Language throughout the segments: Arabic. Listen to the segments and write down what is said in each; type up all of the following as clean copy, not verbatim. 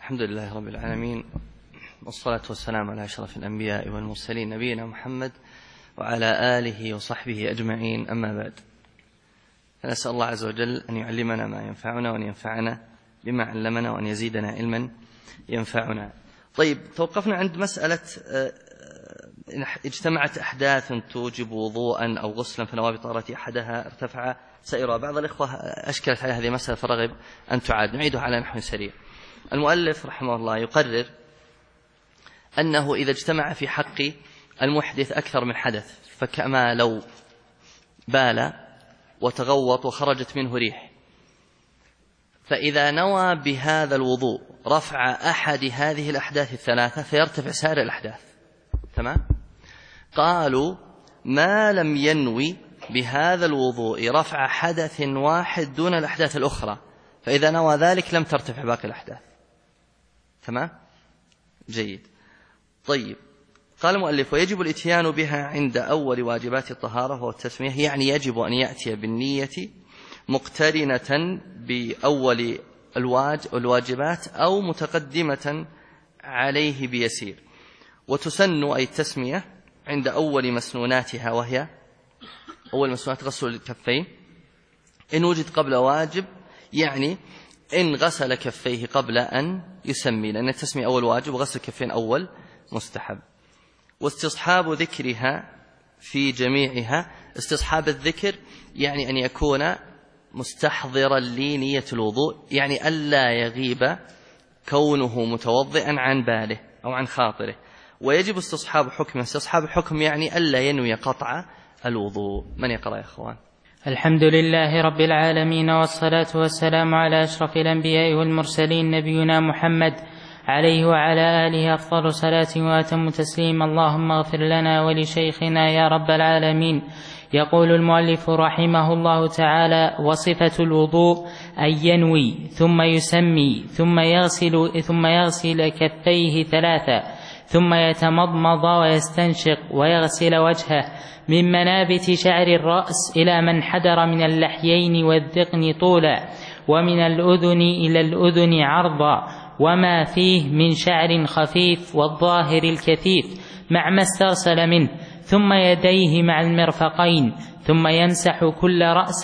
الحمد لله رب العالمين، والصلاة والسلام على أشرف الأنبياء والمرسلين نبينا محمد وعلى آله وصحبه أجمعين، أما بعد، فنسأل الله عز وجل أن يعلمنا ما ينفعنا وأن ينفعنا بما علمنا وأن يزيدنا علما ينفعنا. طيب، توقفنا عند مسألة اجتمعت أحداث توجب وضوءا أو غسلا فنوى بطهارة أحدها ارتفع سائرها. بعض الإخوة أشكلت على هذه المسألة فرغب أن تعاد، نعيدها على نحو سريع. المؤلف رحمه الله يقرر أنه إذا اجتمع في حق المحدث أكثر من حدث، فكما لو بال وتغوط وخرجت منه ريح، فإذا نوى بهذا الوضوء رفع أحد هذه الأحداث الثلاثة فيرتفع سائر الأحداث. تمام؟ قالوا ما لم ينوي بهذا الوضوء رفع حدث واحد دون الأحداث الأخرى، فإذا نوى ذلك لم ترتفع باقي الأحداث. تمام؟ جيد. طيب، قال المؤلف: ويجب الاتيان بها عند أول واجبات الطهارة وهو التسمية، يعني يجب أن يأتي بالنية مقترنة بأول الواجبات أو متقدمة عليه بيسير. وتسن أي التسمية عند أول مسنوناتها، وهي أول مسنونات غسل الكفين إن وجد قبل واجب، يعني إن غسل كفيه قبل أن يسمي، لأن التسمية أول واجب وغسل الكفين أول مستحب. واستصحاب ذكرها في جميعها، استصحاب الذكر يعني أن يكون مستحضرا لنية الوضوء، يعني ألا يغيب كونه متوضئا عن باله أو عن خاطره. ويجب استصحاب حكم، استصحاب حكم يعني ألا ينوي قطع الوضوء. من يقرأ يا أخوان؟ الحمد لله رب العالمين، والصلاة والسلام على أشرف الأنبياء والمرسلين نبينا محمد عليه وعلى آله أفضل صلاة وأتم تسليم. اللهم اغفر لنا ولشيخنا يا رب العالمين. يقول المؤلف رحمه الله تعالى: وصفة الوضوء أن ينوي ثم يسمي ثم يغسل كفيه ثلاثة، ثم يتمضمض ويستنشق ويغسل وجهه من منابت شعر الرأس إلى من حدر من اللحيين والذقن طولا، ومن الأذن إلى الأذن عرضا، وما فيه من شعر خفيف والظاهر الكثيف مع ما استرسل منه، ثم يديه مع المرفقين، ثم يمسح كل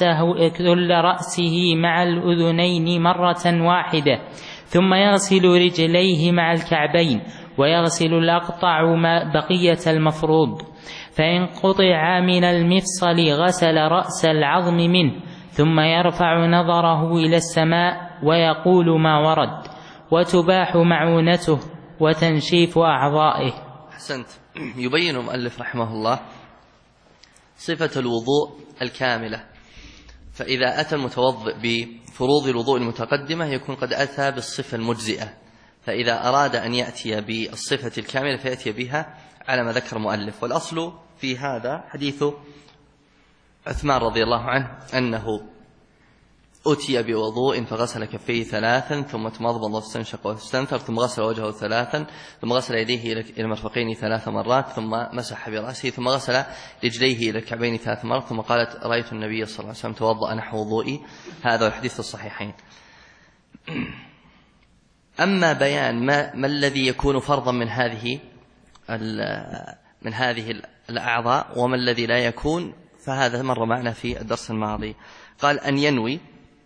رأسه مع الأذنين مرة واحدة، ثم يغسل رجليه مع الكعبين، ويغسل الأقطع بقية المفروض. فإن قطع من المفصل غسل رأس العظم منه، ثم يرفع نظره إلى السماء ويقول ما ورد. وتباح معونته وتنشيف أعضائه. أحسنت. يبين المؤلف رحمه الله صفة الوضوء الكاملة، فإذا أتى المتوضئ بفروض الوضوء المتقدمة يكون قد أتى بالصفة المجزئة، فإذا أراد أن يأتي بالصفة الكاملة فيأتي بها على ما ذكر المؤلف. والأصل في هذا حديث عثمان رضي الله عنه أنه أتي بوضوء فغسل كفيه ثلاثا، ثم تمضمض واستنشق واستنثر، ثم غسل وجهه ثلاثا، ثم غسل يديه إلى المرفقين 3 مرات، ثم مسح برأسه، ثم غسل رجليه إلى الكعبين 3 مرات، ثم قالت: رأيت النبي صلى الله عليه وسلم توضأ نحو وضوئي. هذا الحديث الصحيحين. أما بيان ما الذي يكون فرضا من هذه الأعضاء وما الذي لا يكون، فهذا مر معنا في الدرس الماضي. قال: أن ينوي،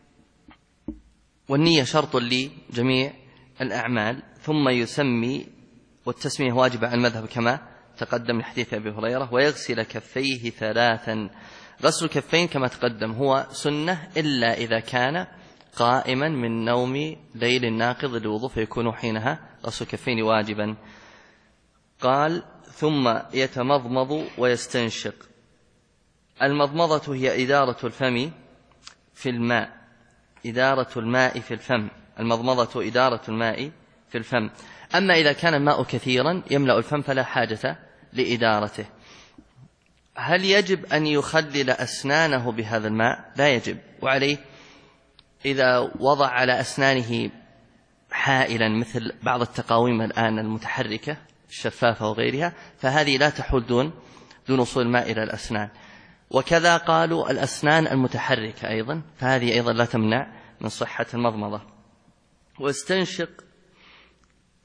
والنية شرط لجميع الأعمال، ثم يسمي، والتسمية واجبة على المذهب كما تقدم لحديث أبي هريرة. ويغسل كفيه 3. غسل الكفين كما تقدم هو سنة إلا إذا كان قائما من نوم ليل ناقض للوضوء، فيكون حينها غسل الكفين واجبا. قال: ثم يتمضمض ويستنشق. المضمضة هي إدارة الفم في الماء، إدارة الماء في الفم. المضمضة إدارة الماء في الفم. أما إذا كان الماء كثيرا يملأ الفم فلا حاجة لإدارته. هل يجب أن يخلل أسنانه بهذا الماء؟ لا يجب. وعليه إذا وضع على أسنانه حائلا مثل بعض التقاويم الآن المتحركة الشفافة وغيرها، فهذه لا تحول دون وصول الماء إلى الأسنان. وكذا قالوا الأسنان المتحركة أيضا، فهذه أيضا لا تمنع من صحة المضمضة. واستنشق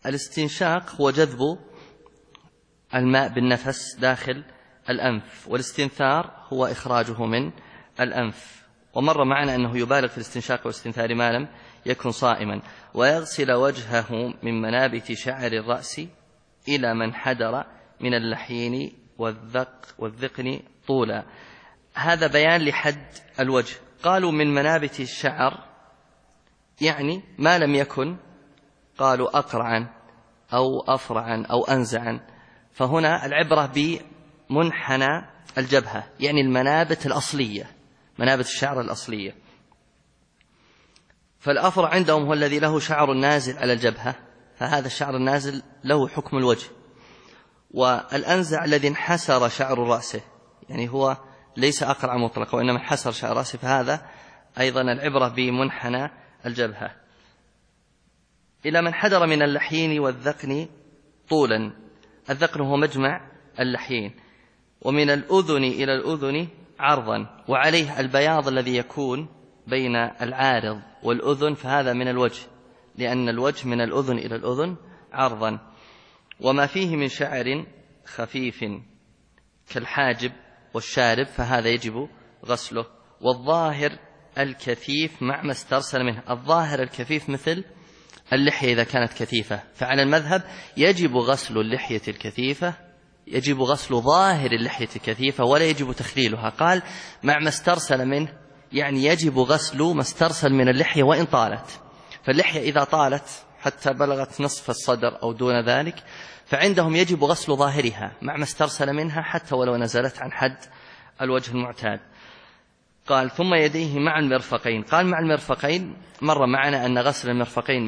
الاستنشاق هو جذب الماء بالنفس داخل الأنف، والاستنثار هو إخراجه من الأنف. ومر معنا أنه يبالغ في الاستنشاق والاستنثار ما لم يكن صائما. ويغسل وجهه من منابت شعر الرأس إلى من حدر من اللحين والذقن طولا. هذا بيان لحد الوجه. قالوا من منابت الشعر يعني ما لم يكن قالوا أقرعا أو أفرعا أو أنزعا، فهنا العبرة بمنحنى الجبهة، يعني المنابت الأصلية، منابت الشعر الأصلية. فالأفرع عندهم هو الذي له شعر نازل على الجبهة، فهذا الشعر النازل له حكم الوجه. والأنزع الذي انحسر شعر رأسه، يعني هو ليس أقرع مطلقا وإنما انحسر شعر رأسه، فهذا أيضا العبرة بمنحنى الجبهة. إلى من حدر من اللحين والذقن طولا. الذقن هو مجمع اللحين. ومن الأذن إلى الأذن عرضا، وعليه البياض الذي يكون بين العارض والأذن، فهذا من الوجه، لأن الوجه من الأذن إلى الأذن عرضا. وما فيه من شعر خفيف كالحاجب والشارب فهذا يجب غسله. والظاهر الكثيف مع ما استرسل منه. الظاهر الكثيف مثل اللحية إذا كانت كثيفة، فعلى المذهب يجب غسل اللحية الكثيفة، يجب غسل ظاهر اللحية الكثيفة ولا يجب تخليلها. قال مع ما استرسل منه، يعني يجب غسل ما استرسل من اللحية وإن طالت. فاللحية إذا طالت حتى بلغت نصف الصدر أو دون ذلك فعندهم يجب غسل ظاهرها مع ما استرسل منها حتى ولو نزلت عن حد الوجه المعتاد. قال ثم يديه مع المرفقين. قال مع المرفقين مر معنا أن غسل المرفقين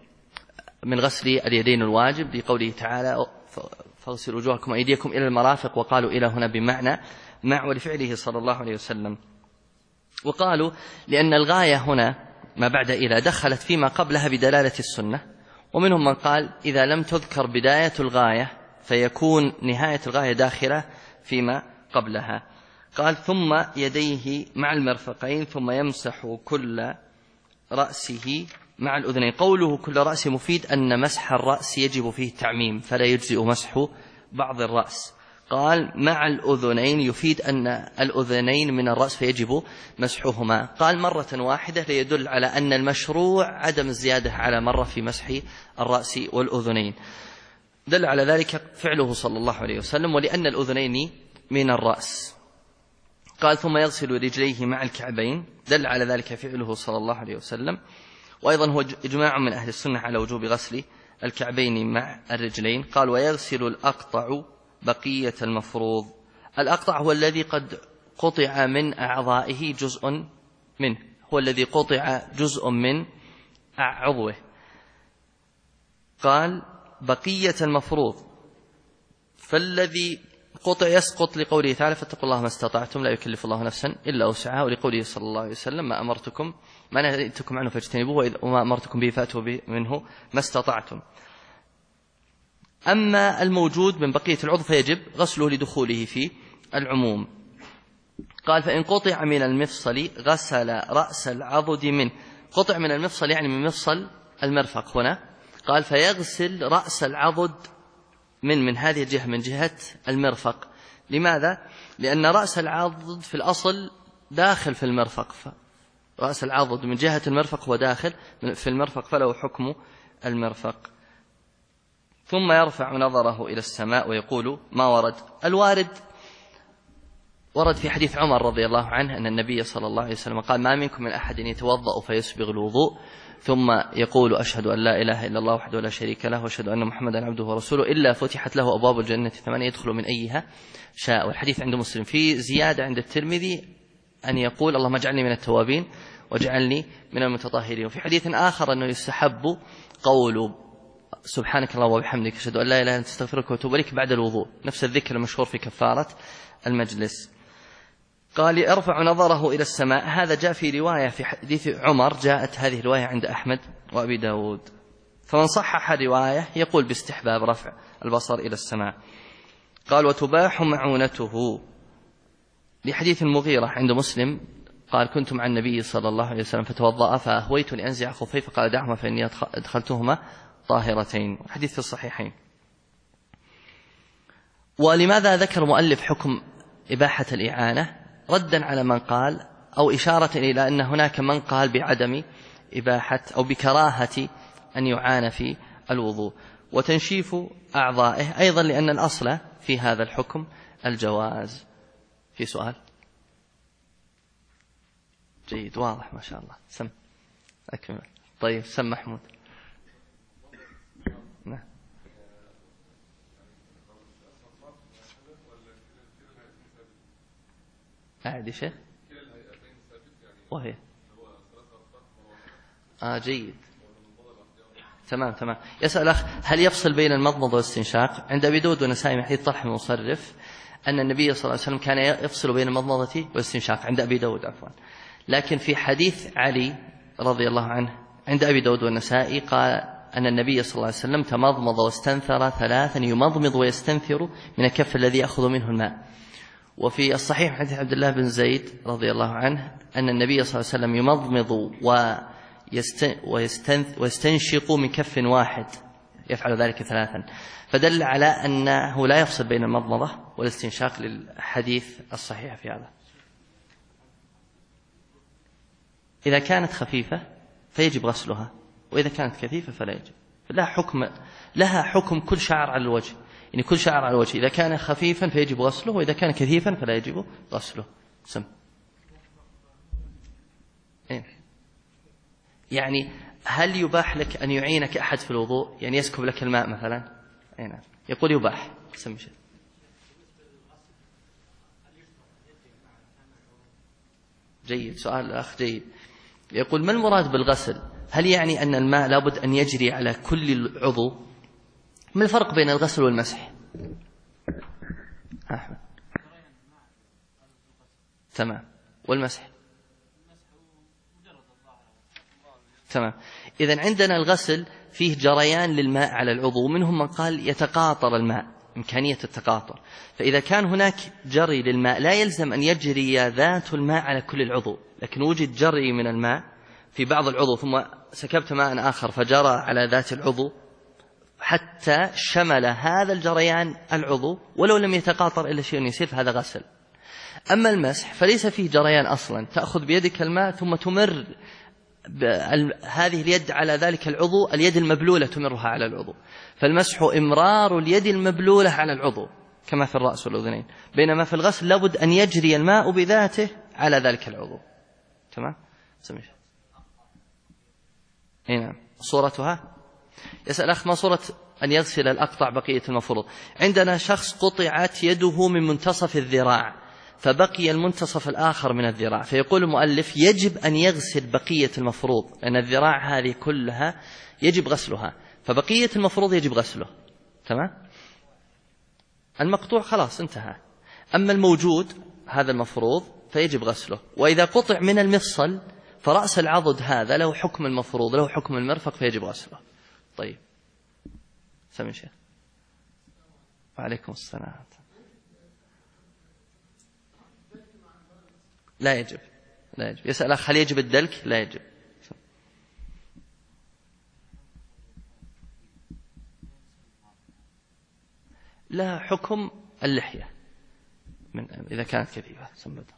من غسل اليدين الواجب، لقوله تعالى فاغسلوا وجوهكم وأيديكم إلى المرافق، وقالوا إلى هنا بمعنى مع، ولفعله صلى الله عليه وسلم. وقالوا لأن الغاية هنا ما بعد إلى دخلت فيما قبلها بدلالة السنة، ومنهم من قال إذا لم تذكر بداية الغاية فيكون نهاية الغاية داخلة فيما قبلها. قال ثم يديه مع المرفقين ثم يمسح كل رأسه مع الأذنين. قوله كل رأس مفيد أن مسح الرأس يجب فيه التعميم فلا يجزئ مسح بعض الرأس. قال مع الأذنين يفيد أن الأذنين من الرأس فيجب مسحهما. قال مرة واحدة ليدل على أن المشروع عدم الزيادة على مرة في مسح الرأس والأذنين. دل على ذلك فعله صلى الله عليه وسلم، ولأن الأذنين من الرأس. قال ثم يغسل رجليه مع الكعبين، دل على ذلك فعله صلى الله عليه وسلم. وأيضا هو إجماع من أهل السنة على وجوب غسل الكعبين مع الرجلين. قال ويغسل الأقطع بقية المفروض. الأقطع هو الذي قد قطع من أعضائه جزء منه، هو الذي قطع جزء من عضوه. قال بقية المفروض، فالذي قطع يسقط لقوله تعالى فاتقوا الله ما استطعتم لا يكلف الله نفسا إلا وسعها، ولقوله صلى الله عليه وسلم ما نهيتكم عنه فاجتنبوه وما أمرتكم به فأتوا منه ما استطعتم. أما الموجود من بقية العضو فيجب غسله لدخوله في العموم. قال فإن قطع من المفصل غسل رأس العضد منه. قطع من المفصل يعني من مفصل المرفق هنا. قال فيغسل رأس العضد من هذه الجهة، من جهة المرفق. لماذا؟ لأن رأس العضد في الأصل داخل في المرفق، رأس العضد من جهة المرفق هو داخل في المرفق فله حكم المرفق. ثم يرفع نظره إلى السماء ويقول ما ورد. الوارد ورد في حديث عمر رضي الله عنه أن النبي صلى الله عليه وسلم قال ما منكم من أحد يتوضأ فيسبغ الوضوء ثم يقول أشهد أن لا إله إلا الله وحده لا شريك له وأشهد أن محمدا عبده ورسوله إلا فتحت له أبواب الجنة 8 يدخل من أيها شاء. والحديث عند مسلم. في زيادة عند الترمذي أن يقول اللهم اجعلني من التوابين واجعلني من المتطهرين. وفي حديث آخر أنه يستحب قول سبحانك اللهم وبحمدك أشهد أن لا إله إلا أنت أستغفرك وأتوب إليك بعد الوضوء، نفس الذكر المشهور في كفارة المجلس. قال ارفع نظره إلى السماء. هذا جاء في رواية في حديث عمر، جاءت هذه الرواية عند أحمد وأبي داود، فمن صحح الرواية يقول باستحباب رفع البصر إلى السماء. قال وتباح معونته لحديث المغيرة عند مسلم قال كنت مع النبي صلى الله عليه وسلم فتوضأ فأهويت لأنزع خفيه فقال دعهما فإني أدخلتهما طاهرتين، الحديث في الصحيحين. ولماذا ذكر المؤلف حكم إباحة الإعانة؟ ردا على من قال أو إشارة إلى أن هناك من قال بعدم إباحة أو بكراهة أن يعان في الوضوء، وتنشيف أعضائه أيضا لأن الأصل في هذا الحكم الجواز. في سؤال؟ جيد، واضح ما شاء الله. سم أكمل. طيب سم محمود. نعم. أعد يا شيخ. وهي جيد، تمام. يسأل أخ هل يفصل بين المضمضة والاستنشاق؟ عند أبي داود والنسائي من حديث طلحة المصرف أن النبي صلى الله عليه وسلم كان يفصل بين المضمضة والاستنشاق، عند أبي داود عفوا. لكن في حديث علي رضي الله عنه عند أبي داود والنسائي قال أن النبي صلى الله عليه وسلم تمضمض واستنثر 3، يمضمض ويستنثر من الكف الذي يأخذ منه الماء. وفي الصحيح حديث عبد الله بن زيد رضي الله عنه أن النبي صلى الله عليه وسلم يمضمض ويستنشق من كف واحد، يفعل ذلك 3، فدل على أنه لا يفصل بين المضمضة والاستنشاق للحديث الصحيح في هذا. إذا كانت خفيفة فيجب غسلها، وإذا كانت كثيفة فلا يجب. لها حكم كل شعر على الوجه، يعني كل شعر على الوجه إذا كان خفيفا فيجب غسله، وإذا كان كثيفا فلا يجب غسله. سم. يعني هل يباح لك أن يعينك أحد في الوضوء، يعني يسكب لك الماء مثلا؟ نعم، يقول يباح. سم شيء. جيد، سؤال الأخ جيد. يقول ما المراد بالغسل؟ هل يعني أن الماء لابد أن يجري على كل العضو؟ ما الفرق بين الغسل والمسح؟ أحمد. تمام. والمسح؟ تمام. إذن عندنا الغسل فيه جريان للماء على العضو، منهم من قال يتقاطر الماء، إمكانية التقاطر، فإذا كان هناك جري للماء لا يلزم أن يجري ذات الماء على كل العضو، لكن وجد جري من الماء في بعض العضو ثم سكبت ماء آخر فجرى على ذات العضو حتى شمل هذا الجريان العضو ولو لم يتقاطر إلا شيء يسير، فهذا غسل. أما المسح فليس فيه جريان أصلا، تأخذ بيدك الماء ثم تمر هذه اليد على ذلك العضو، اليد المبلولة تمرها على العضو، فالمسح إمرار اليد المبلولة على العضو كما في الرأس والأذنين، بينما في الغسل لابد أن يجري الماء بذاته على ذلك العضو. تمام. سميش. هنا صورتها. يسأل أخ ما صورة أن يغسل الأقطع بقية المفروض؟ عندنا شخص قطعت يده من منتصف الذراع فبقي المنتصف الآخر من الذراع، فيقول المؤلف يجب أن يغسل بقية المفروض، لأن الذراع هذه كلها يجب غسلها، فبقية المفروض يجب غسله. تمام. المقطوع خلاص انتهى، أما الموجود هذا المفروض فيجب غسله. وإذا قطع من المفصل فرأس العضد هذا له حكم المفروض، له حكم المرفق، فيجب غسله. طيب سمي شيخ. وعليكم السلام. لا يجب. يسأل أخ هل يجب الدلك؟ لا يجب. لا حكم اللحية إذا كانت كثيفة.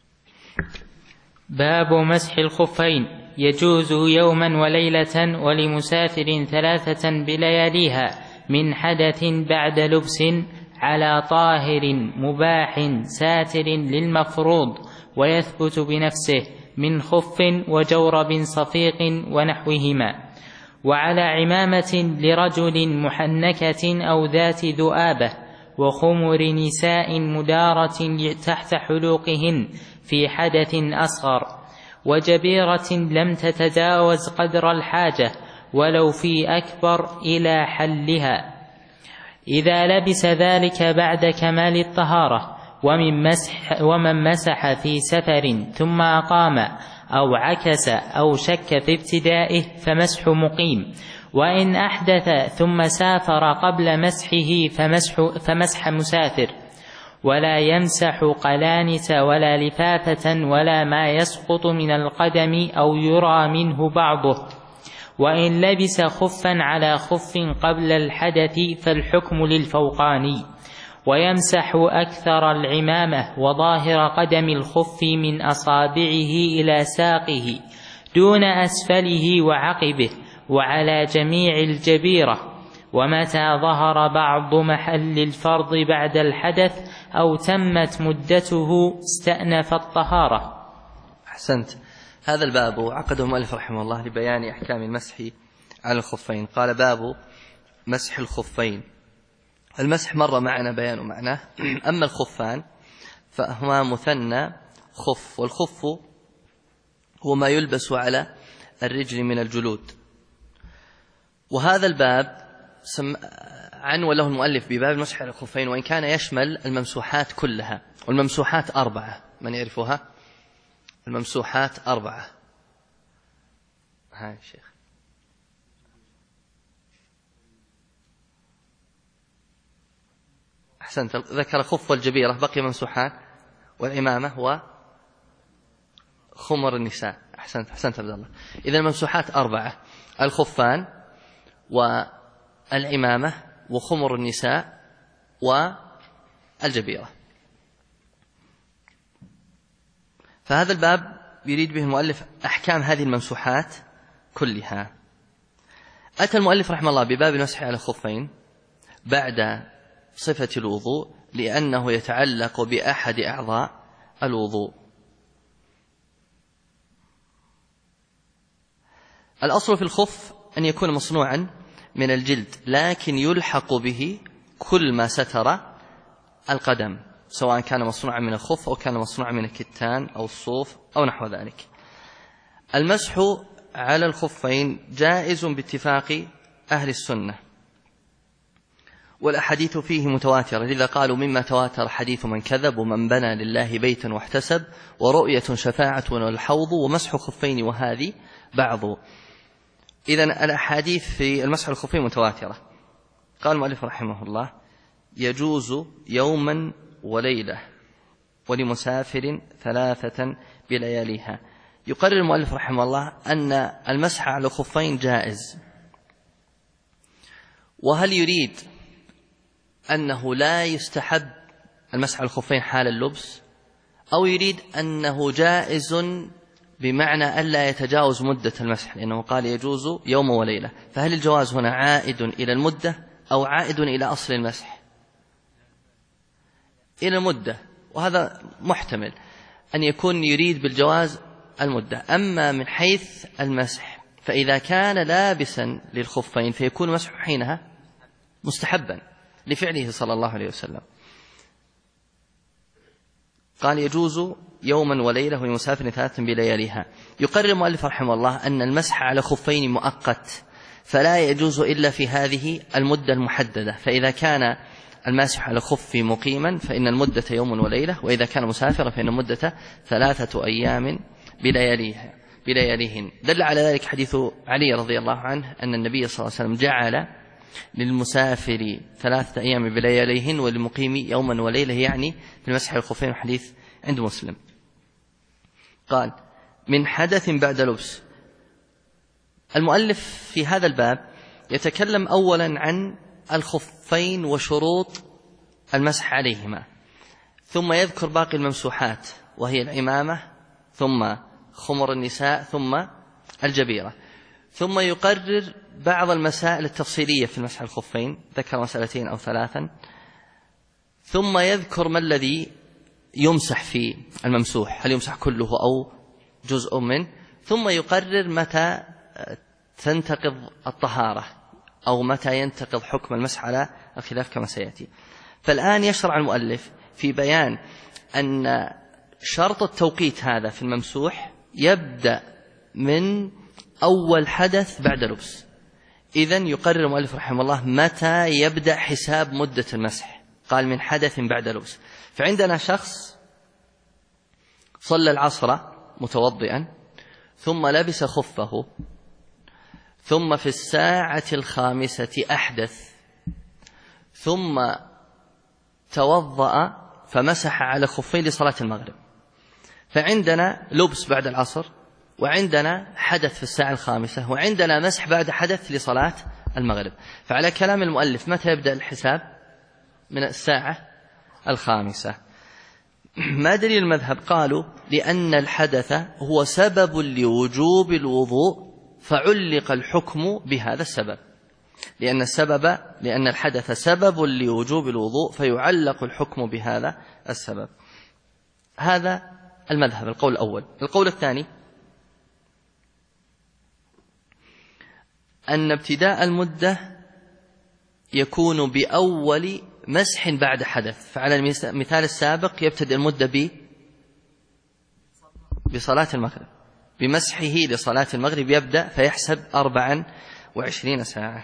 باب مسح الخفين. يجوز يوما وليلة ولمسافر 3 بلياليها من حدث بعد لبس على طاهر مباح ساتر للمفروض، ويثبت بنفسه من خف وجورب صفيق ونحوهما، وعلى عمامة لرجل محنكة أو ذات ذؤابة، وخمر نساء مدارة تحت حلوقهن في حدث أصغر، وجبيرة لم تتجاوز قدر الحاجة ولو في أكبر إلى حلها، إذا لبس ذلك بعد كمال الطهارة. ومن مسح في سفر ثم أقام أو عكس أو شك في ابتدائه فمسح مقيم، وإن أحدث ثم سافر قبل مسحه فمسح مسافر، ولا يمسح قلانس ولا لفافة ولا ما يسقط من القدم أو يرى منه بعضه، وإن لبس خفا على خف قبل الحدث فالحكم للفوقاني. ويمسح أكثر العمامة وظاهر قدم الخف من أصابعه إلى ساقه دون أسفله وعقبه وعلى جميع الجبيرة، ومتى ظهر بعض محل الفرض بعد الحدث أو تمت مدته استأنف الطهارة. أحسنت. هذا الباب عقده المؤلف رحمه الله لبيان أحكام المسح على الخفين. قال باب مسح الخفين. المسح مر معنا بيان معناه. أما الخفان فهما مثنى خف، والخف هو ما يلبس على الرجل من الجلود. وهذا الباب عنوان له المؤلف بباب المسح على الخفين، وإن كان يشمل الممسوحات كلها، والممسوحات 4. من يعرفها؟ الممسوحات 4. هاي الشيخ. أحسنت. ذكر خف والجبيرة، بقي ممسوحات والعمامة وخمر النساء. أحسنت عبد الله. إذا الممسوحات 4: الخفان والعمامة وخمر النساء والجبيرة. فهذا الباب يريد به المؤلف أحكام هذه الممسوحات كلها. أتى المؤلف رحمه الله بباب المسح على الخفين بعد صفة الوضوء، لأنه يتعلق بأحد أعضاء الوضوء. الأصل في الخف أن يكون مصنوعا من الجلد، لكن يلحق به كل ما ستر القدم، سواء كان مصنوعا من الخف أو كان مصنوعا من الكتان أو الصوف أو نحو ذلك. المسح على الخفين جائز باتفاق أهل السنة، والأحاديث فيه متواترة، لذا قالوا مما تواتر حديث من كذب ومن بنى لله بيتا واحتسب ورؤية شفاعة والحوض ومسح خفين وهذه بعض. إذن الأحاديث في المسح على الخفين متواترة. قال المؤلف رحمه الله: يجوز يوما وليلة ولمسافر 3 بلياليها. يقرر المؤلف رحمه الله أن المسح على الخفين جائز. وهل يريد أنه لا يستحب المسح على الخفين حال اللبس، أو يريد أنه جائز بمعنى ألا يتجاوز مدة المسح، لأنه قال يجوز يوم وليلة؟ فهل الجواز هنا عائد إلى المدة أو عائد إلى أصل المسح؟ إلى المدة، وهذا محتمل أن يكون يريد بالجواز المدة. أما من حيث المسح فإذا كان لابسا للخفين فيكون مسح حينها مستحبا لفعله صلى الله عليه وسلم. قال يجوز يوما وليلة ولمسافر 3 بلياليها. يقرر المؤلف رحمه الله أن المسح على خفين مؤقت، فلا يجوز إلا في هذه المدة المحددة. فإذا كان الماسح على خف مقيما فإن المدة يوم وليلة، وإذا كان مسافرا فإن المدة 3 أيام بلياليهن. دل على ذلك حديث علي رضي الله عنه أن النبي صلى الله عليه وسلم جعل للمسافر 3 أيام بلياليهن وللمقيم يوما وليلة، يعني في المسح على الخفين، حديث عند مسلم. قال: من حدث بعد لبس. المؤلف في هذا الباب يتكلم أولا عن الخفين وشروط المسح عليهما، ثم يذكر باقي الممسوحات وهي العمامة، ثم خمر النساء، ثم الجبيرة، ثم يقرر بعض المسائل التفصيلية في المسح الخفين، ذكر 2 أو 3، ثم يذكر ما الذي يمسح في الممسوح، هل يمسح كله أو جزء منه، ثم يقرر متى تنتقض الطهارة أو متى ينتقض حكم المسح على الخلاف كما سيأتي. فالآن يشرع المؤلف في بيان أن شرط التوقيت هذا في الممسوح يبدأ من أول حدث بعد لبس. إذن يقرر المؤلف رحمه الله متى يبدأ حساب مدة المسح. قال: من حدث بعد لبس. فعندنا شخص صلى العصر متوضئا، ثم لبس خفه، ثم في الساعة 5 أحدث، ثم توضأ فمسح على خفيه لصلاة المغرب. فعندنا لبس بعد العصر، وعندنا حدث في الساعة 5، وعندنا مسح بعد حدث لصلاة المغرب. فعلى كلام المؤلف متى يبدأ الحساب؟ من الساعة 5. ما دليل المذهب؟ قالوا لأن الحدث هو سبب لوجوب الوضوء فعلق الحكم بهذا السبب، لأن الحدث سبب لوجوب الوضوء فيعلق الحكم بهذا السبب. هذا المذهب، القول الأول. القول الثاني أن ابتداء المدة يكون بأول مسح بعد حدث. فعلى المثال السابق يبتدئ المدة بصلاة المغرب، بمسحه لصلاة المغرب يبدأ فيحسب 24 ساعة.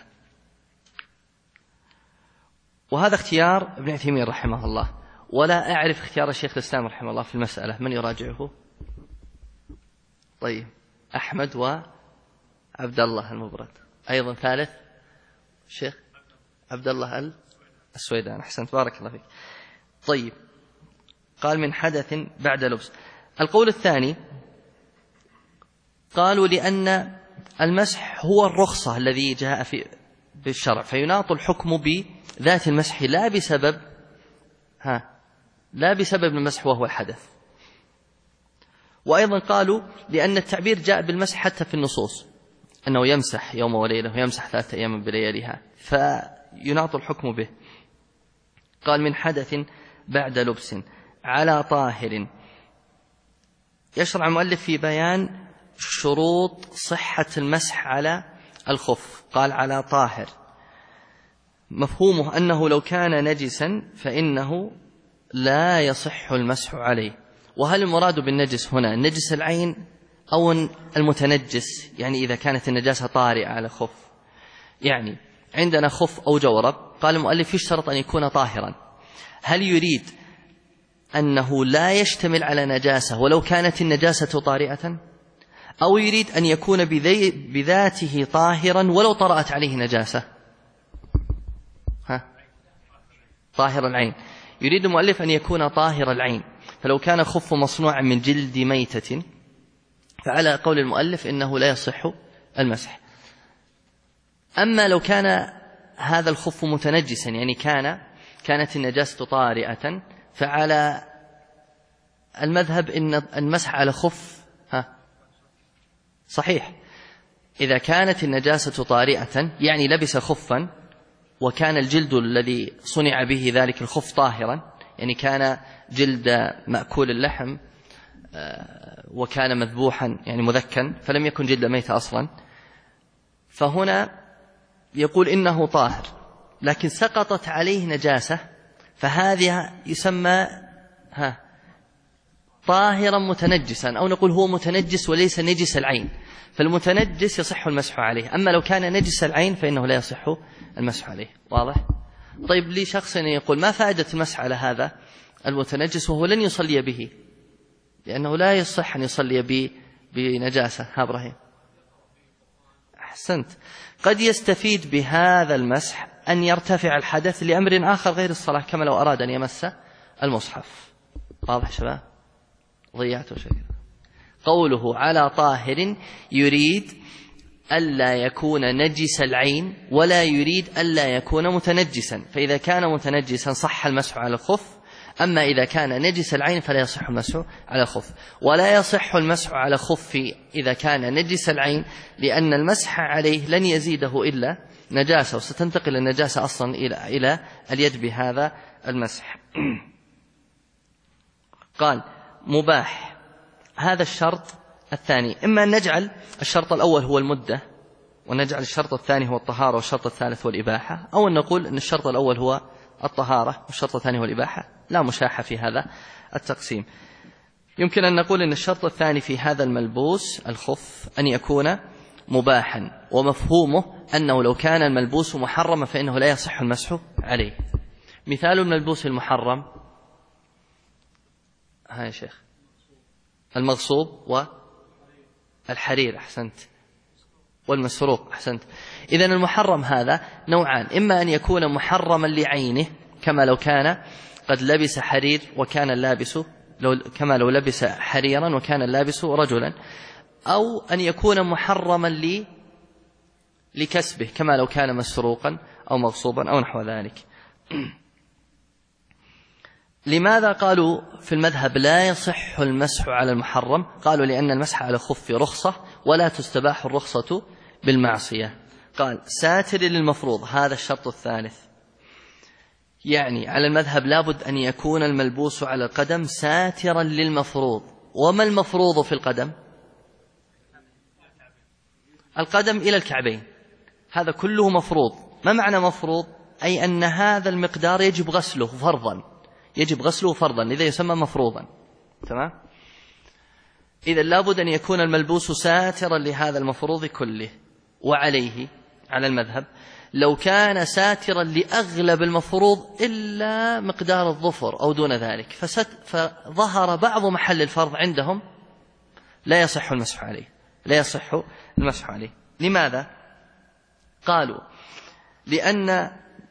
وهذا اختيار ابن عثيمين رحمه الله، ولا أعرف اختيار الشيخ الإسلام رحمه الله في المسألة. من يراجعه؟ طيب، أحمد وعبد الله المبرد. أيضا ثالث الشيخ عبد الله السويدان. أحسنت، بارك الله فيك. طيب، قال من حدث بعد لبس. القول الثاني قالوا لأن المسح هو الرخصة الذي جاء بالشرع، فيناط الحكم بذات المسح لا بسبب المسح وهو الحدث. وأيضا قالوا لأن التعبير جاء بالمسح حتى في النصوص، أنه يمسح يوم وليلة ويمسح 3 أيام بلياليها، فيناط الحكم به. قال من حدث بعد لبس على طاهر. يشرع المؤلف في بيان شروط صحة المسح على الخف. قال على طاهر، مفهومه أنه لو كان نجسا فإنه لا يصح المسح عليه. وهل المراد بالنجس هنا النجس العين أو المتنجس؟ يعني إذا كانت النجاسة طارئة على خف، يعني عندنا خف أو جورب، قال المؤلف يشترط أن يكون طاهرا. هل يريد أنه لا يشتمل على نجاسة ولو كانت النجاسة طارئة، أو يريد أن يكون بذاته طاهرا ولو طرأت عليه نجاسة؟ طاهر العين. يريد المؤلف أن يكون طاهر العين، فلو كان خف مصنوعا من جلد ميتة فعلى قول المؤلف إنه لا يصح المسح. أما لو كان هذا الخف متنجسا، يعني كانت النجاسة طارئة، فعلى المذهب إن المسح على خف صحيح. إذا كانت النجاسة طارئة يعني لبس خفا وكان الجلد الذي صنع به ذلك الخف طاهرا، يعني كان جلد مأكول اللحم وكان مذبوحا يعني مذكا، فلم يكن جلد ميت أصلا، فهنا يقول إنه طاهر، لكن سقطت عليه نجاسة، فهذا يسمى طاهرا متنجسا، أو نقول هو متنجس وليس نجس العين، فالمتنجس يصح المسح عليه. أما لو كان نجس العين فإنه لا يصح المسح عليه. واضح؟ طيب، لي شخص يقول ما فائدة المسح على هذا المتنجس وهو لن يصلي به، لأنه لا يصح أن يصلي بنجاسة. إبراهيم، أحسنت. قد يستفيد بهذا المسح أن يرتفع الحدث لأمر آخر غير الصلاة، كما لو أراد أن يمس المصحف. واضح شباب؟ ضيعته شيء. قوله على طاهر يريد ألا يكون نجس العين ولا يريد ألا يكون متنجسا، فإذا كان متنجسا صح المسح على الخف، أما إذا كان نجس العين فلا يصح المسح على الخف. ولا يصح المسح على الخف إذا كان نجس العين، لأن المسح عليه لن يزيده إلا نجاسة، وستنتقل النجاسة أصلا إلى اليد بهذا المسح. قال مباح. هذا الشرط الثاني، إما أن نجعل الشرط الأول هو المدة، ونجعل الشرط الثاني هو الطهارة، والشرط الثالث هو الإباحة، أو أن نقول أن الشرط الأول هو الطهارة والشرط الثاني هو الإباحة. لا مشاحة في هذا التقسيم. يمكن أن نقول أن الشرط الثاني في هذا الملبوس الخف أن يكون مباحا، ومفهومه أنه لو كان الملبوس محرما فإنه لا يصح المسح عليه. مثال الملبوس المحرم يا شيخ المغصوب والحرير. أحسنت. والمسروق. أحسنت. إذن المحرم هذا نوعان، إما أن يكون محرما لعينه كما لو كان قد لبس حرير وكان اللابس كما لو لبس حريرا وكان اللابس رجلا، أو أن يكون محرما لكسبه كما لو كان مسروقا أو مغصوبا أو نحو ذلك. لماذا قالوا في المذهب لا يصح المسح على المحرم؟ قالوا لأن المسح على الخف رخصة ولا تستباح الرخصة بالمعصية. قال ساتر للمفروض، هذا الشرط الثالث، يعني على المذهب لابد أن يكون الملبوس على القدم ساترا للمفروض. وما المفروض في القدم؟ القدم إلى الكعبين، هذا كله مفروض. ما معنى مفروض؟ أي أن هذا المقدار يجب غسله فرضا، يجب غسله فرضا، لذا يسمى مفروضا. تمام؟ إذا لابد أن يكون الملبوس ساترا لهذا المفروض كله. وعليه على المذهب لو كان ساترا لأغلب المفروض إلا مقدار الظفر أو دون ذلك فظهر بعض محل الفرض عندهم لا يصح المسح عليه، لا يصح المسح عليه. لماذا؟ قالوا لأن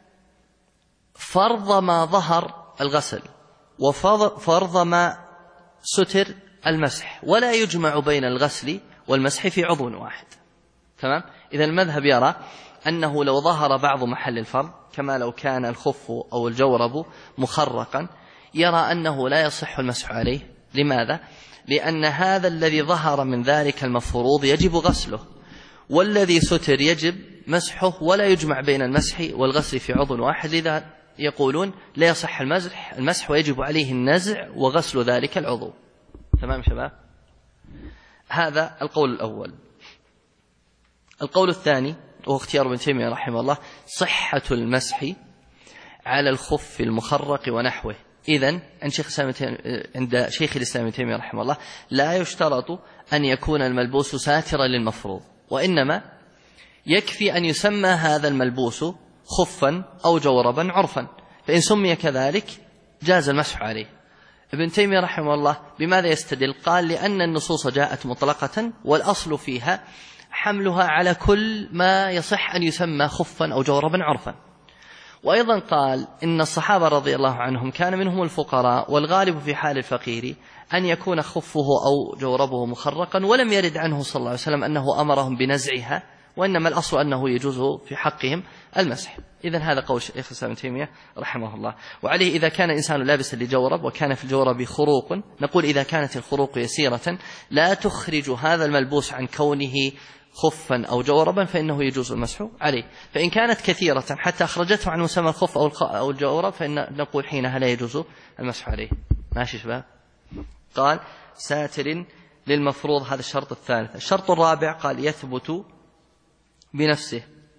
فرض ما ظهر الغسل وفرض ما ستر المسح، ولا يجمع بين الغسل والمسح في عضو واحد. تمام؟ إذا المذهب يرى أنه لو ظهر بعض محل الفرض كما لو كان الخف أو الجورب مخرقا يرى أنه لا يصح المسح عليه. لماذا؟ لأن هذا الذي ظهر من ذلك المفروض يجب غسله، والذي ستر يجب مسحه، ولا يجمع بين المسح والغسل في عضو واحد. لذا يقولون لا يصح المسح ويجب عليه النزع وغسل ذلك العضو. تمام شباب؟ هذا القول الأول. القول الثاني وهو اختيار ابن تيمية رحمه الله صحة المسح على الخف المخرق ونحوه. إذن عند شيخ الإسلام ابن تيمية رحمه الله لا يشترط أن يكون الملبوس ساترا للمفروض، وإنما يكفي أن يسمى هذا الملبوس خفا أو جوربا عرفا، فإن سمي كذلك جاز المسح عليه. ابن تيمية رحمه الله بماذا يستدل؟ قال لأن النصوص جاءت مطلقة والأصل فيها حملها على كل ما يصح أن يسمى خفا أو جوربا عرفا. وأيضا قال إن الصحابة رضي الله عنهم كان منهم الفقراء، والغالب في حال الفقير أن يكون خفه أو جوربه مخرقا، ولم يرد عنه صلى الله عليه وسلم أنه أمرهم بنزعها، وإنما الأصل أنه يجوز في حقهم المسح. إذن هذا قول شيخ الإسلام ابن تيمية رحمه الله. وعليه إذا كان إنسان لابسا لجورب وكان في الجورب خروق، نقول إذا كانت الخروق يسيرة لا تخرج هذا الملبوس عن كونه خفا أو جوربا فإنه يجوز المسح عليه. فإن كانت كثيرة حتى أخرجته عن مسمى الخف أو الجورب فإن نقول حينها لا يجوز المسح عليه. ماشي شباب؟ قال ساتر للمفروض، هذا الشرط الثالث. الشرط الرابع قال يثبت بنفسه.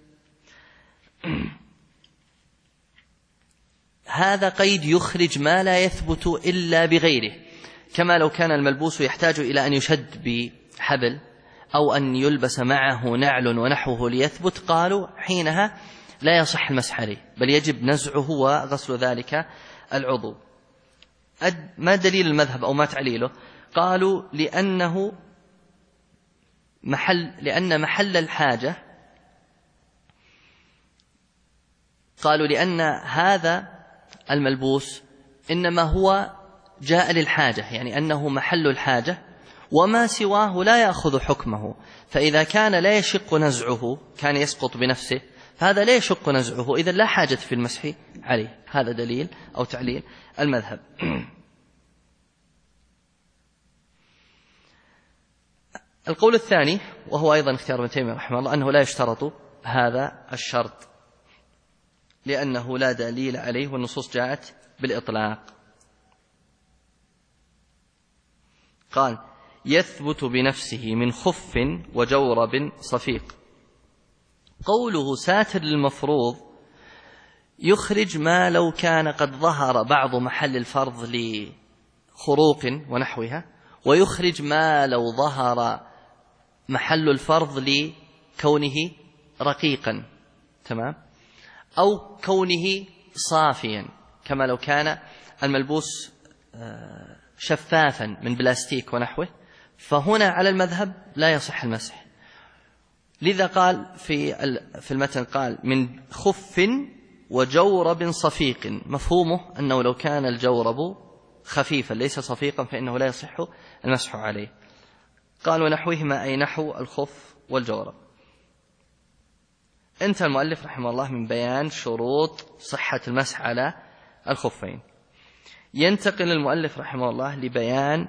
هذا قيد يخرج ما لا يثبت إلا بغيره، كما لو كان الملبوس يحتاج إلى أن يشد بحبل أو أن يلبس معه نعل ونحوه ليثبت، قالوا حينها لا يصح المسح عليه بل يجب نزعه وغسل ذلك العضو. ما دليل المذهب أو ما تعليله؟ قالوا لأن محل الحاجة، قالوا لأن هذا الملبوس إنما هو جاء للحاجة، يعني أنه محل الحاجة، وما سواه لا يأخذ حكمه. فإذا كان لا يشق نزعه، كان يسقط بنفسه، فهذا لا يشق نزعه، إذا لا حاجة في المسح عليه. هذا دليل أو تعليل المذهب. القول الثاني وهو أيضا اختيار ابن تيمية رحمه الله أنه لا يشترط هذا الشرط لأنه لا دليل عليه والنصوص جاءت بالإطلاق. قال يثبت بنفسه من خف وجورب صفيق. قوله ساتر للمفروض يخرج ما لو كان قد ظهر بعض محل الفرض لخروق ونحوها، ويخرج ما لو ظهر محل الفرض لكونه رقيقا، تمام، أو كونه صافيا، كما لو كان الملبوس شفافا من بلاستيك ونحوه، فهنا على المذهب لا يصح المسح. لذا قال في المتن قال من خف وجورب صفيق، مفهومه أنه لو كان الجورب خفيفا ليس صفيقا فإنه لا يصح المسح عليه. قال ونحوهما أي نحو الخف والجورب. انتهى المؤلف رحمه الله من بيان شروط صحة المسح على الخفين. ينتقل المؤلف رحمه الله لبيان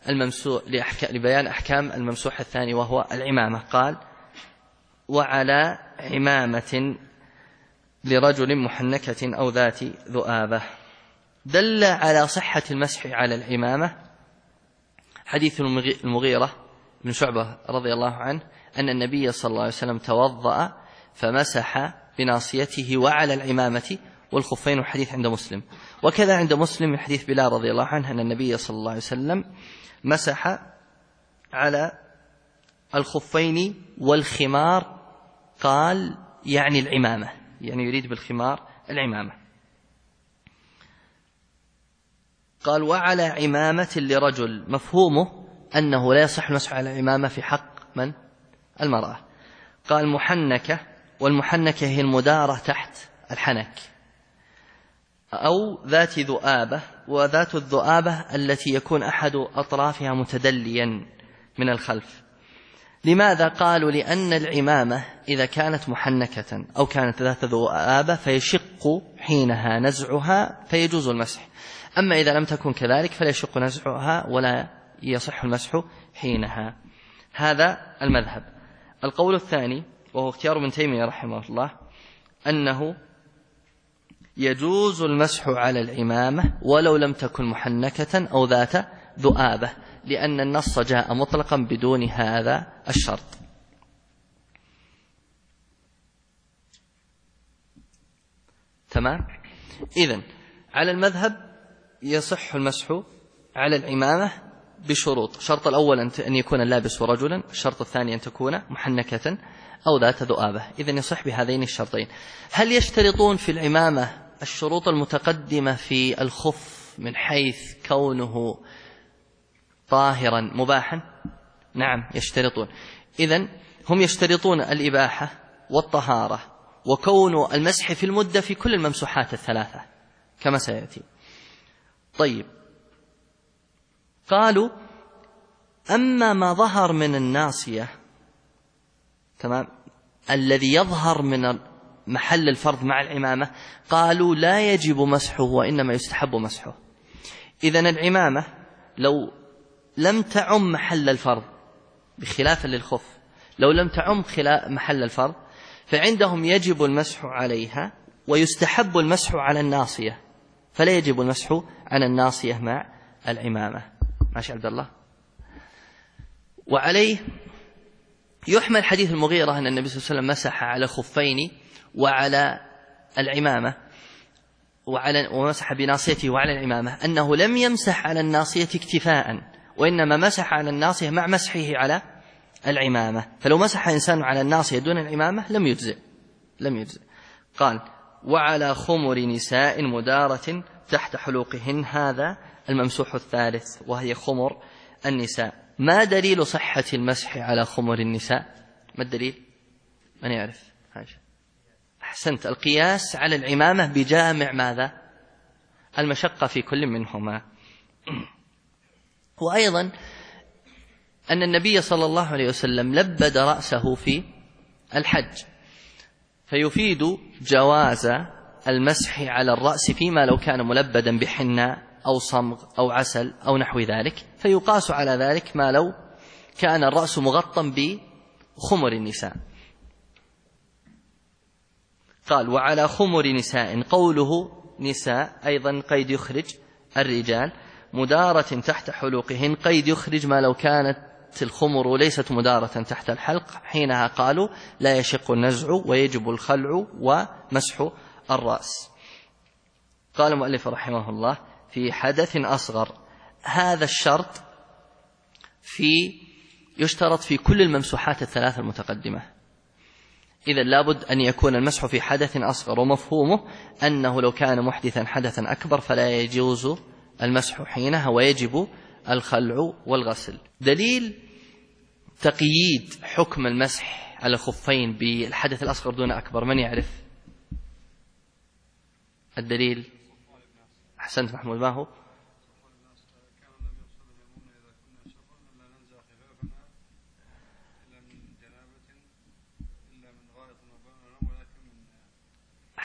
أحكام الممسوح الثاني وهو العمامة. قال وعلى عمامة لرجل محنكة أو ذات ذؤابة. دل على صحة المسح على العمامة حديث المغيرة بن شعبة رضي الله عنه أن النبي صلى الله عليه وسلم توضأ فمسح بناصيته وعلى العمامة والخفين، وحديث عند مسلم. وكذا عند مسلم من حديث بلال رضي الله عنه أن النبي صلى الله عليه وسلم مسح على الخفين والخمار، قال يعني العمامة، يعني يريد بالخمار العمامة. قال وعلى عمامة لرجل، مفهومه أنه لا يصح المسح على العمامة في حق من؟ المرأة. قال محنكة، والمحنكة هي المدارة تحت الحنك، أو ذات ذؤابة، وذات الذؤابة التي يكون أحد أطرافها متدليا من الخلف. لماذا؟ قالوا لأن العمامة إذا كانت محنكة أو كانت ذات ذؤابة فيشق حينها نزعها فيجوز المسح، أما إذا لم تكن كذلك فلا يشق نزعها ولا يصح المسح حينها. هذا المذهب. القول الثاني وهو اختيار ابن تيمية رحمه الله أنه يجوز المسح على العمامة ولو لم تكن محنكة أو ذات ذؤابة، لأن النص جاء مطلقا بدون هذا الشرط. تمام؟ إذن على المذهب يصح المسح على العمامة بشروط. الشرط الأول أن يكون اللابس رجلا، الشرط الثاني أن تكون محنكة أو ذات ذؤابة. إذن يصح بهذين الشرطين. هل يشترطون في العمامة الشروط المتقدمة في الخف من حيث كونه طاهرا مباحا؟ نعم يشترطون. إذن هم يشترطون الإباحة والطهارة وكون المسح في المدة في كل الممسوحات الثلاثة كما سيأتي. طيب، قالوا أما ما ظهر من الناصية، تمام، الذي يظهر من محل الفرض مع العمامة، قالوا لا يجب مسحه وإنما يستحب مسحه. إذن العمامة لو لم تعم محل الفرض بخلاف للخف، لو لم تعم محل الفرض فعندهم يجب المسح عليها ويستحب المسح على الناصية، فلا يجب المسح على الناصية مع العمامة. ماشي عبد الله؟ وعليه يحمل حديث المغيرة أن النبي صلى الله عليه وسلم مسح على خفين وعلى العمامة ومسح بناصيته وعلى العمامة، أنه لم يمسح على الناصية اكتفاء، وإنما مسح على الناصية مع مسحه على العمامة. فلو مسح إنسان على الناصية دون العمامة لم يجزئ. قال وعلى خمر نساء مدارة تحت حلوقهن، هذا الممسوح الثالث وهي خمر النساء. ما دليل صحة المسح على خمر النساء؟ ما الدليل؟ من يعرف؟ أحسنت، القياس على العمامة بجامع ماذا؟ المشقة في كل منهما. وأيضا أن النبي صلى الله عليه وسلم لبد رأسه في الحج، فيفيد جواز المسح على الرأس فيما لو كان ملبدا بحناء أو صمغ أو عسل أو نحو ذلك، فيقاس على ذلك ما لو كان الرأس مغطى بخمر النساء. قال وعلى خمر نساء، قوله نساء أيضا قيد يخرج الرجال، مدارة تحت حلوقهن قيد يخرج ما لو كانت الخمر ليست مدارة تحت الحلق، حينها قالوا لا يشق النزع ويجب الخلع ومسح الرأس. قال المؤلف رحمه الله في حدث أصغر، هذا الشرط يشترط في كل الممسوحات الثلاث المتقدمة. إذا لابد أن يكون المسح في حدث أصغر، ومفهومه أنه لو كان محدثا حدثا أكبر فلا يجوز المسح حينها ويجب الخلع والغسل. دليل تقييد حكم المسح على الخفين بالحدث الأصغر دون أكبر، من يعرف الدليل؟ أحسنت محمود، ما هو؟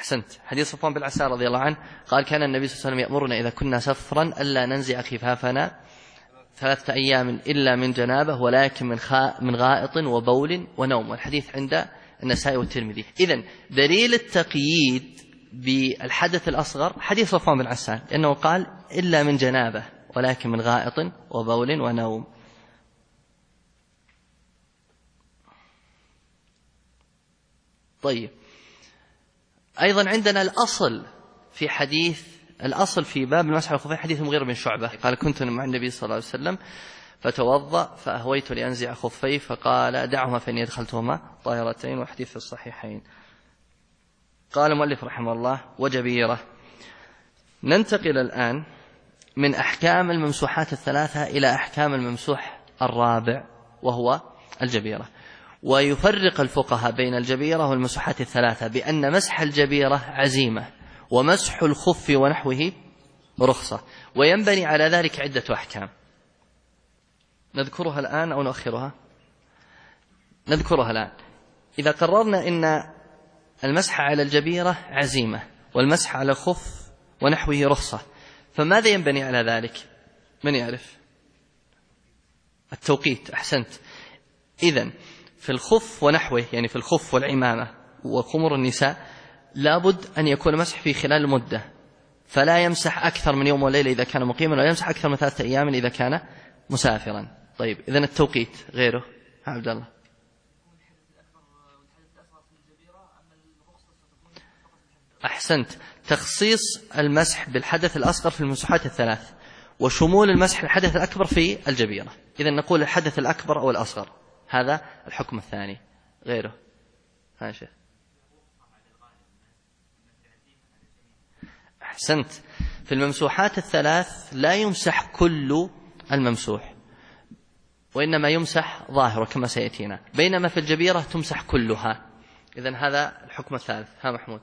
أحسنت. حديث صفوان بن عسال رضي الله عنه قال كان النبي صلى الله عليه وسلم يأمرنا إذا كنا سفرا ألا ننزع خفافنا 3 أيام إلا من جنابه ولكن من غائط وبول ونوم، والحديث عند النسائي والترمذي. إذن دليل التقييد بالحدث الأصغر حديث صفوان بن عسال، لأنه قال إلا من جنابه ولكن من غائط وبول ونوم. طيب، أيضا عندنا الأصل في باب المسح على الخفين حديث المغيرة بن شعبة قال كنت مع النبي صلى الله عليه وسلم فتوضأ فأهويت لأنزع خفي فقال دعهما فإني أدخلتهما طاهرتين، والحديث في الصحيحين. قال المؤلف رحمه الله وجبيرة. ننتقل الآن من أحكام الممسوحات 3 إلى أحكام الممسوح 4 وهو الجبيرة. ويفرق الفقهاء بين الجبيرة والممسوحات 3 بأن مسح الجبيرة عزيمة ومسح الخف ونحوه رخصة، وينبني على ذلك عدة أحكام. نذكرها الآن أو نؤخرها؟ نذكرها الآن. إذا قررنا إن المسح على الجبيرة عزيمة والمسح على الخف ونحوه رخصة، فماذا ينبني على ذلك؟ من يعرف؟ التوقيت. أحسنت. إذن في الخف ونحوه، يعني في الخف والعمامة وخمر النساء، لابد أن يكون مسح في خلال المدة، فلا يمسح أكثر من يوم وليلة إذا كان مقيما، ولا يمسح أكثر من 3 أيام إذا كان مسافرا. طيب، إذن التوقيت غيره. عبد الله. أحسنت. تخصيص المسح بالحدث الأصغر في الممسوحات 3 وشمول المسح الحدث الأكبر في الجبيرة. إذن نقول الحدث الأكبر أو الأصغر، هذا الحكم الثاني. غيره. ها شيخ. أحسنت. في الممسوحات 3 لا يمسح كل الممسوح، وإنما يمسح ظاهره كما سيأتينا، بينما في الجبيرة تمسح كلها. إذن هذا الحكم الثالث. ها محمود.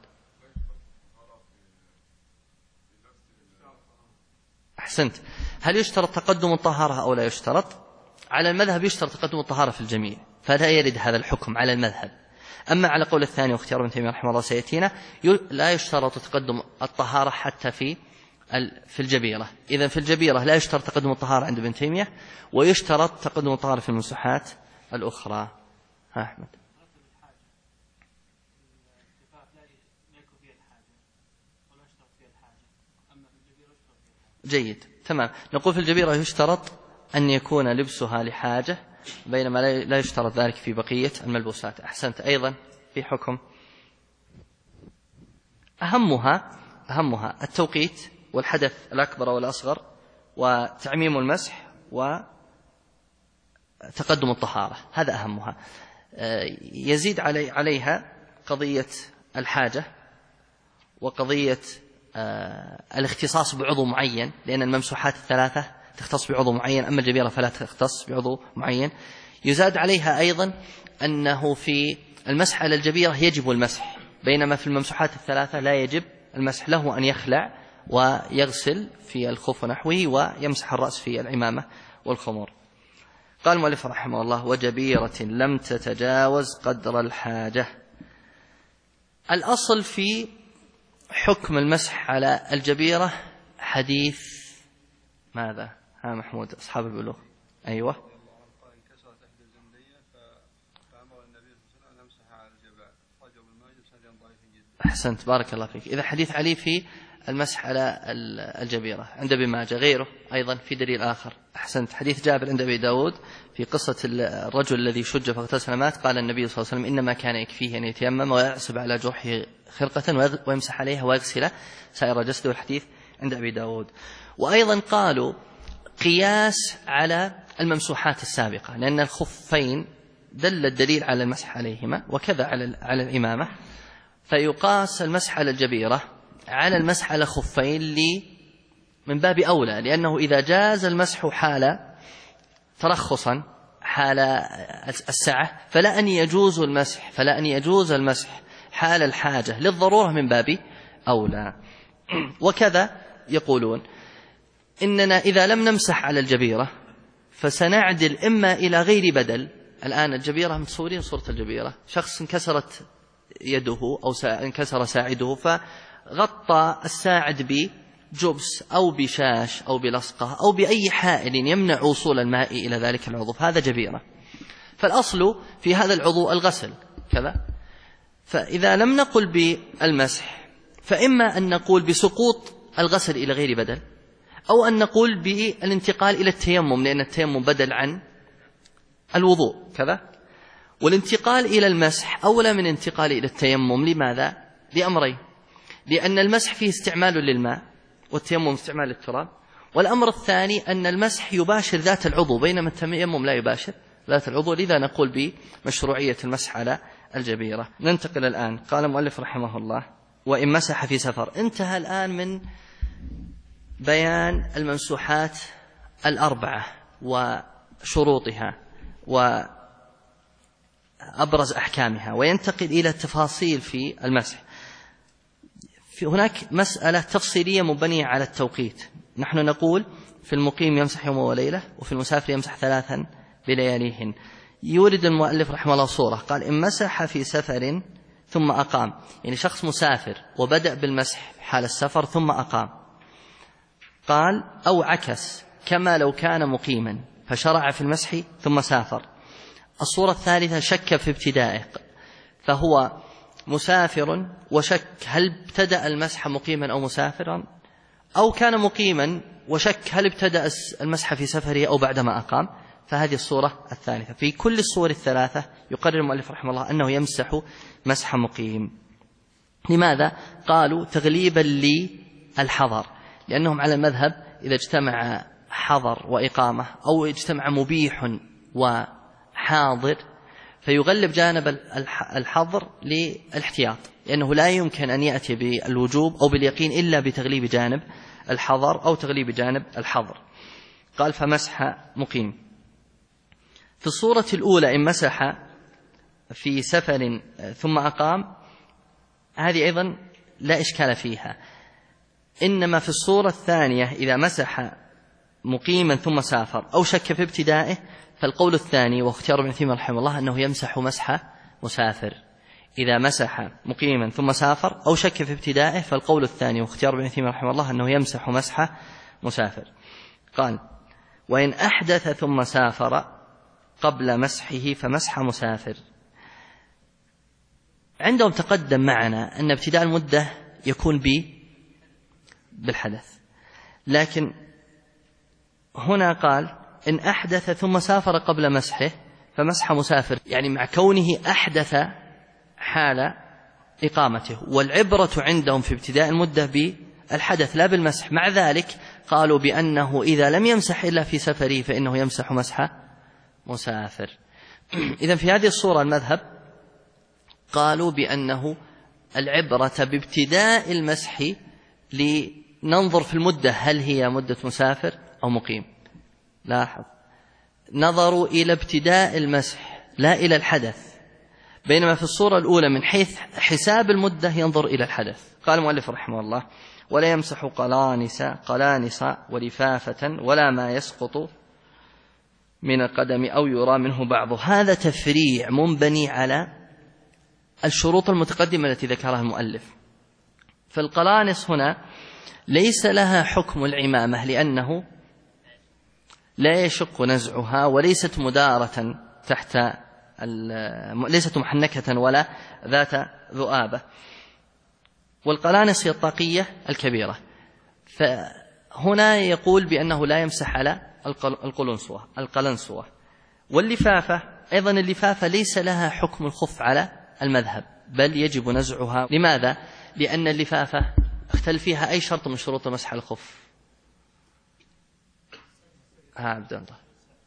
أحسنت. هل يشترط تقدم الطهارة أو لا يشترط؟ على المذهب يشترط تقدم الطهارة في الجميع، فلا يرد هذا الحكم على المذهب. أما على قول الثاني واختيار ابن تيمية رحمه الله سيأتينا، لا يشترط تقدم الطهارة حتى في الجبيرة. إذن في الجبيرة لا يشترط تقدم الطهارة عند ابن تيمية، ويشترط تقدم الطهارة في الممسوحات الأخرى. ها أحمد. جيد، تمام. نقول في الجبيرة يشترط أن يكون لبسها لحاجة، بينما لا يشترط ذلك في بقية الملبوسات. أحسنت. أيضا في حكم أهمها التوقيت والحدث الأكبر والأصغر وتعميم المسح وتقدم الطهارة، هذا أهمها. يزيد عليها قضية الحاجة وقضية الاختصاص بعضو معين، لأن الممسوحات 3 تختص بعضو معين، أما الجبيرة فلا تختص بعضو معين. يزاد عليها أيضا أنه في المسح على الجبيرة يجب المسح، بينما في الممسوحات 3 لا يجب المسح، له أن يخلع ويغسل في الخف ونحوه ويمسح الرأس في العمامة والخمور. قال المؤلف رحمه الله وجبيرة لم تتجاوز قدر الحاجة. الأصل في حكم المسح على الجبيرة حديث ماذا؟ ها محمود أصحاب البلوغ. أيوة. أحسنت، بارك الله فيك. إذا حديث علي في المسح على الجبيرة عند ابن ماجه. غيره أيضا في دليل آخر. أحسنت. حديث جابر عند أبي داود في قصة الرجل الذي شج فاغتسل مات، قال النبي صلى الله عليه وسلم إنما كان يكفيه أن يتيمم ويعصب على جرحه خرقة ويمسح عليها ويغسل سائر جسده. الحديث عند أبي داود. وأيضا قالوا قياس على الممسوحات السابقة، لأن الخفين دل الدليل على المسح عليهما وكذا على الإمامة، فيقاس المسح على الجبيرة على المسح على خفين من باب أولى، لأنه إذا جاز المسح حال ترخصا حال السعة فلا أن يجوز المسح حال الحاجة للضرورة من باب أولى. وكذا يقولون إننا إذا لم نمسح على الجبيرة فسنعدل إما إلى غير بدل. الآن الجبيرة متصورين صورة الجبيرة، شخص انكسرت يده أو انكسر ساعده فغطى الساعد بجبس أو بشاش أو بلصقة أو بأي حائل يمنع وصول الماء إلى ذلك العضو، هذا جبيرة. فالأصل في هذا العضو الغسل كذا. فإذا لم نقل بالمسح فإما أن نقول بسقوط الغسل إلى غير بدل، أو أن نقول بالانتقال إلى التيمم، لأن التيمم بدل عن الوضوء كذا. والانتقال إلى المسح أولى من انتقال إلى التيمم. لماذا؟ لأمرين: لأن المسح فيه استعمال للماء والتيمم استعمال للتراب، والأمر الثاني أن المسح يباشر ذات العضو بينما التيمم لا يباشر ذات العضو، لذا نقول بمشروعية المسح على الجبيرة. ننتقل الآن. قال المؤلف رحمه الله: وإن مسح في سفر. انتهى الآن من بيان الممسوحات الأربعة وشروطها وأبرز أحكامها، وينتقل إلى التفاصيل في المسح. هناك مسألة تفصيلية مبنية على التوقيت. نحن نقول في المقيم يمسح يوم وليلة، وفي المسافر يمسح 3 بلياليهن. يورد المؤلف رحمه الله صورة، قال: إن مسح في سفر ثم أقام، يعني شخص مسافر وبدأ بالمسح حال السفر ثم أقام. قال: أو عكس كما لو كان مقيما فشرع في المسح ثم سافر. الصورة الثالثة شك في ابتدائه، فهو مسافر وشك هل ابتدأ المسح مقيما أو مسافرا، أو كان مقيما وشك هل ابتدأ المسح في سفره أو بعدما أقام. فهذه الصورة الثالثة. في كل الصور الثلاثة يقرر المؤلف رحمه الله أنه يمسح مسح مقيم. لماذا؟ قالوا تغليبا للحظر، لأنهم على المذهب إذا اجتمع حظر وإقامة أو اجتمع مبيح وحاضر فيغلب جانب الحظر للاحتياط، لأنه لا يمكن أن يأتي بالوجوب أو باليقين إلا بتغليب جانب الحظر أو تغليب جانب الحظر. قال: فمسح مقيم. في الصورة الأولى إن مسح في سفر ثم أقام، هذه أيضا لا إشكال فيها. إنما في الصورة الثانية إذا مسح مقيما ثم سافر أو شك في ابتدائه، فالقول الثاني واختيار ابن تيمية رحمه الله أنه يمسح مسح مسافر. إذا مسح مقيما ثم سافر أو شك في ابتدائه، فالقول الثاني واختيار ابن تيمية رحمه الله أنه يمسح مسح مسافر. قال: وإن أحدث ثم سافر قبل مسحه فمسح مسافر. عندهم تقدم معنا أن ابتداء المدة يكون بالحدث، لكن هنا قال: إن أحدث ثم سافر قبل مسحه فمسح مسافر، يعني مع كونه أحدث حال إقامته، والعبرة عندهم في ابتداء المدة بالحدث لا بالمسح. مع ذلك قالوا بأنه إذا لم يمسح إلا في سفره فإنه يمسح مسح مسافر. إذن في هذه الصورة المذهب قالوا بأنه العبرة بابتداء المسح لننظر في المدة هل هي مدة مسافر أو مقيم. لاحظ، نظروا إلى ابتداء المسح لا إلى الحدث، بينما في الصورة الأولى من حيث حساب المدة ينظر إلى الحدث. قال المؤلف رحمه الله: ولا يمسح قلانس ولفافة ولا ما يسقط من القدم أو يرى منه بعضه. هذا تفريع منبني على الشروط المتقدمة التي ذكرها المؤلف. فالقلانس هنا ليس لها حكم العمامة، لأنه لا يشق نزعها وليست مدارة تحت ليست محنكة ولا ذات ذؤابة. والقلانس هي الطاقية الكبيرة. فهنا يقول بأنه لا يمسح على القلنسوة. واللفافة أيضا، اللفافة ليس لها حكم الخف على المذهب، بل يجب نزعها. لماذا؟ لأن اللفافة اختل فيها أي شرط من شروط مسح الخف. عبد الله،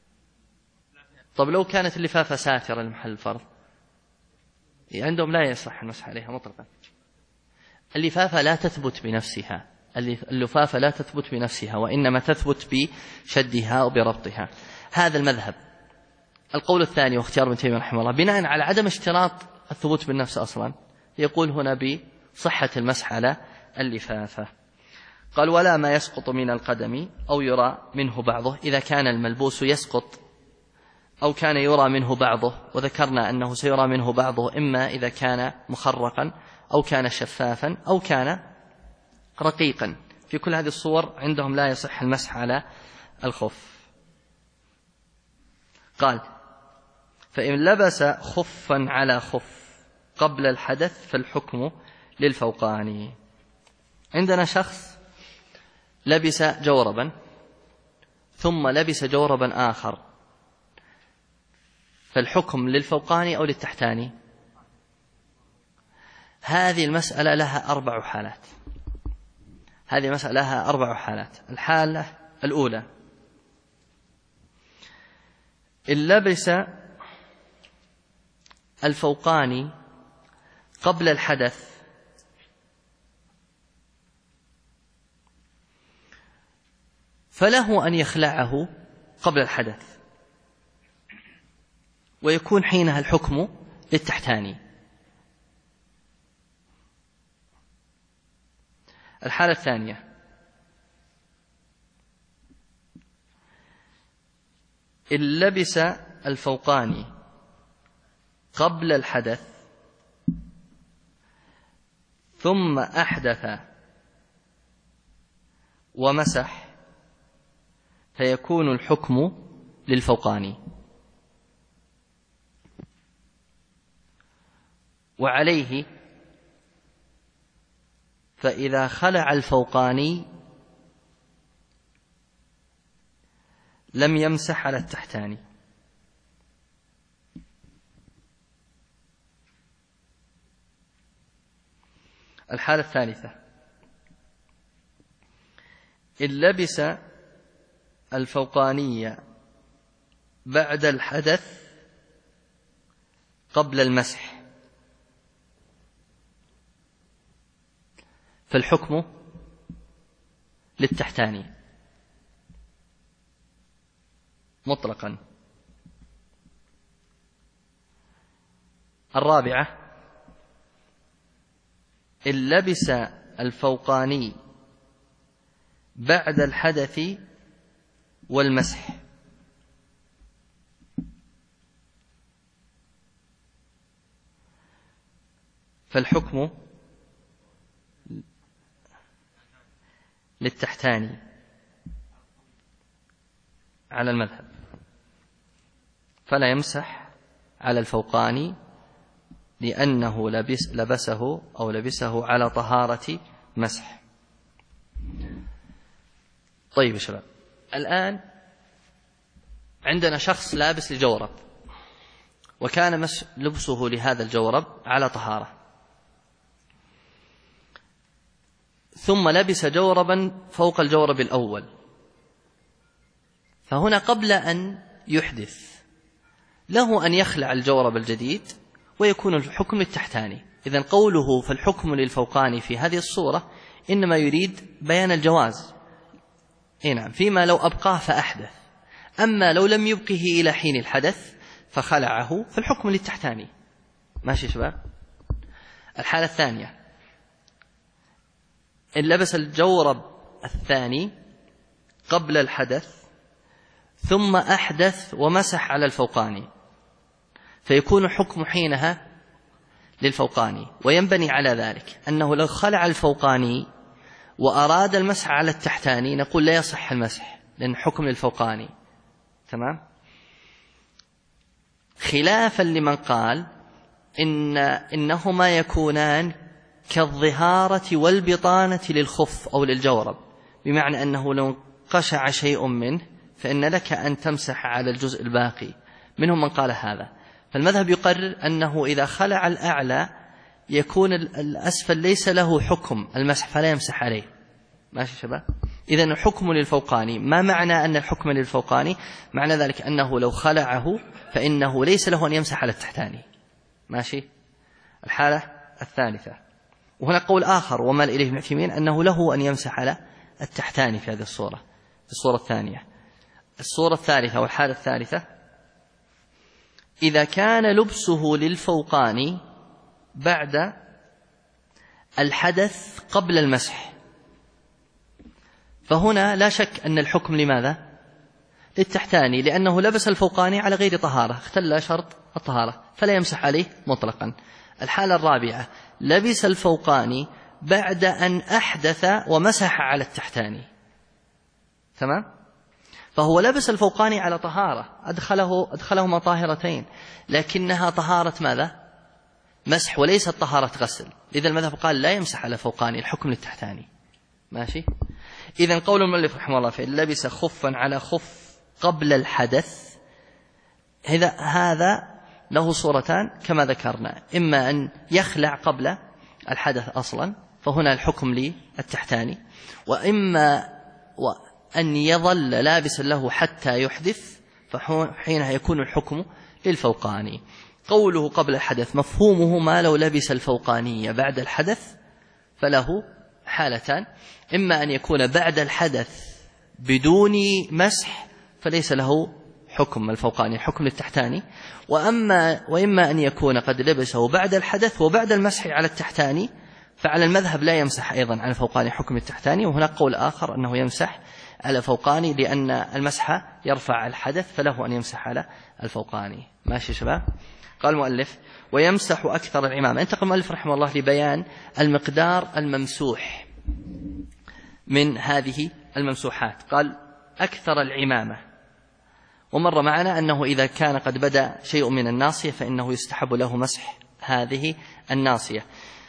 طب لو كانت اللفافة ساترة لمحل الفرض عندهم لا يصح المسح عليها مطلقا. اللفافة لا تثبت بنفسها، اللفافة لا تثبت بنفسها، وإنما تثبت بشدها وبربطها. هذا المذهب. القول الثاني واختيار ابن تيمية رحمه الله بناء على عدم اشتراط الثبوت بالنفس أصلا، يقول هنا بصحة المسح على اللفافة. قال: ولا ما يسقط من القدم أو يرى منه بعضه، إذا كان الملبوس يسقط أو كان يرى منه بعضه، وذكرنا أنه سيرى منه بعضه إما إذا كان مخرقا أو كان شفافا أو كان رقيقا. في كل هذه الصور عندهم لا يصح المسح على الخف. قال: فإن لبس خفا على خف قبل الحدث فالحكم للفوقاني. عندنا شخص لبس جوربا ثم لبس جوربا آخر، فالحكم للفوقاني أو للتحتاني؟ هذه المسألة لها 4 حالات. هذه مسألة لها 4 حالات. الحالة الأولى: إن لبس الفوقاني قبل الحدث فله أن يخلعه قبل الحدث، ويكون حينها الحكم للتحتاني. الحالة الثانية: إن لبس الفوقاني قبل الحدث ثم أحدث ومسح فيكون الحكم للفوقاني. وعليه فإذا خلع الفوقاني لم يمسح على التحتاني. الحالة الثالثة: إن لبس الفوقاني بعد الحدث قبل المسح فالحكم للتحتاني مطلقا. الرابعة: إن لبس الفوقاني بعد الحدث والمسح فالحكم للتحتاني على المذهب، فلا يمسح على الفوقاني لأنه لبسه على طهارة مسح. طيب يا شباب، الآن عندنا شخص لابس لجورب، وكان لبسه لهذا الجورب على طهارة، ثم لبس جوربا فوق الجورب الأول، فهنا قبل أن يحدث له أن يخلع الجورب الجديد ويكون الحكم للتحتاني. إذن قوله فالحكم للفوقاني في هذه الصورة إنما يريد بيان الجواز، نعم، فيما لو أبقاه فأحدث. أما لو لم يبقه إلى حين الحدث فخلعه فالحكم للتحتاني. ماشي شباب؟ الحالة الثانية: إن لبس الجورب الثاني قبل الحدث ثم أحدث ومسح على الفوقاني فيكون الحكم حينها للفوقاني. وينبني على ذلك أنه لو خلع الفوقاني وأراد المسح على التحتاني نقول لا يصح المسح لأن حكم للفوقاني. تمام؟ خلافا لمن قال إنهما يكونان كالظهارة والبطانة للخف أو للجورب، بمعنى أنه لو قشع شيء منه فإن لك أن تمسح على الجزء الباقي. منهم من قال هذا. فالمذهب يقرر أنه إذا خلع الأعلى يكون الأسفل ليس له حكم المسح فلا يمسح عليه. ماشي شباب؟ إذن الحكم للفوقاني. ما معنى أن الحكم للفوقاني؟ معنى ذلك أنه لو خلعه فإنه ليس له أن يمسح على التحتاني. ماشي؟ الحالة الثالثة، وهنا قول آخر ومال إليه ابن عثيمين أنه له أن يمسح على التحتاني في هذه الصورة، في الصورة الثانية. الصورة الثالثة والحالة الثالثة: إذا كان لبسه للفوقاني بعد الحدث قبل المسح فهنا لا شك أن الحكم لماذا؟ للتحتاني لأنه لبس الفوقاني على غير طهارة، اختل شرط الطهارة فلا يمسح عليه مطلقا. الحالة الرابعة لبس الفوقاني بعد أن أحدث ومسح على التحتاني، تمام؟ فهو لبس الفوقاني على طهارة أدخلهما طاهرتين، لكنها طهارة ماذا؟ مسح وليست طهارة غسل. لذا المذهب قال لا يمسح على فوقاني، الحكم للتحتاني. ماشي؟ إذن قول المؤلف رحمه الله فإن لبس خفا على خف قبل الحدث، هذا له صورتان كما ذكرنا، إما أن يخلع قبل الحدث أصلا فهنا الحكم للتحتاني، وإما أن يظل لابسا له حتى يحدث فحينها يكون الحكم للفوقاني. قوله قبل الحدث مفهومه ما لو لبس الفوقاني بعد الحدث فله حالتان، إما أن يكون بعد الحدث بدون مسح فليس له حكم الفوقاني، الحكم للتحتاني، وإما أن يكون قد لبسه بعد الحدث وبعد المسح على التحتاني فعلى المذهب لا يمسح أيضا على الفوقاني حكم التحتاني. وهناك قول آخر أنه يمسح على فوقاني لأن المسح يرفع الحدث فله أن يمسح على الفوقاني. ماشي شباب؟ قال المؤلف ويمسح أكثر العمامة. انتقل المؤلف رحمه الله لبيان المقدار الممسوح من هذه الممسوحات. قال أكثر العمامة، ومر معنا أنه إذا كان قد بدأ شيء من الناصية فإنه يستحب له مسح هذه الناصية.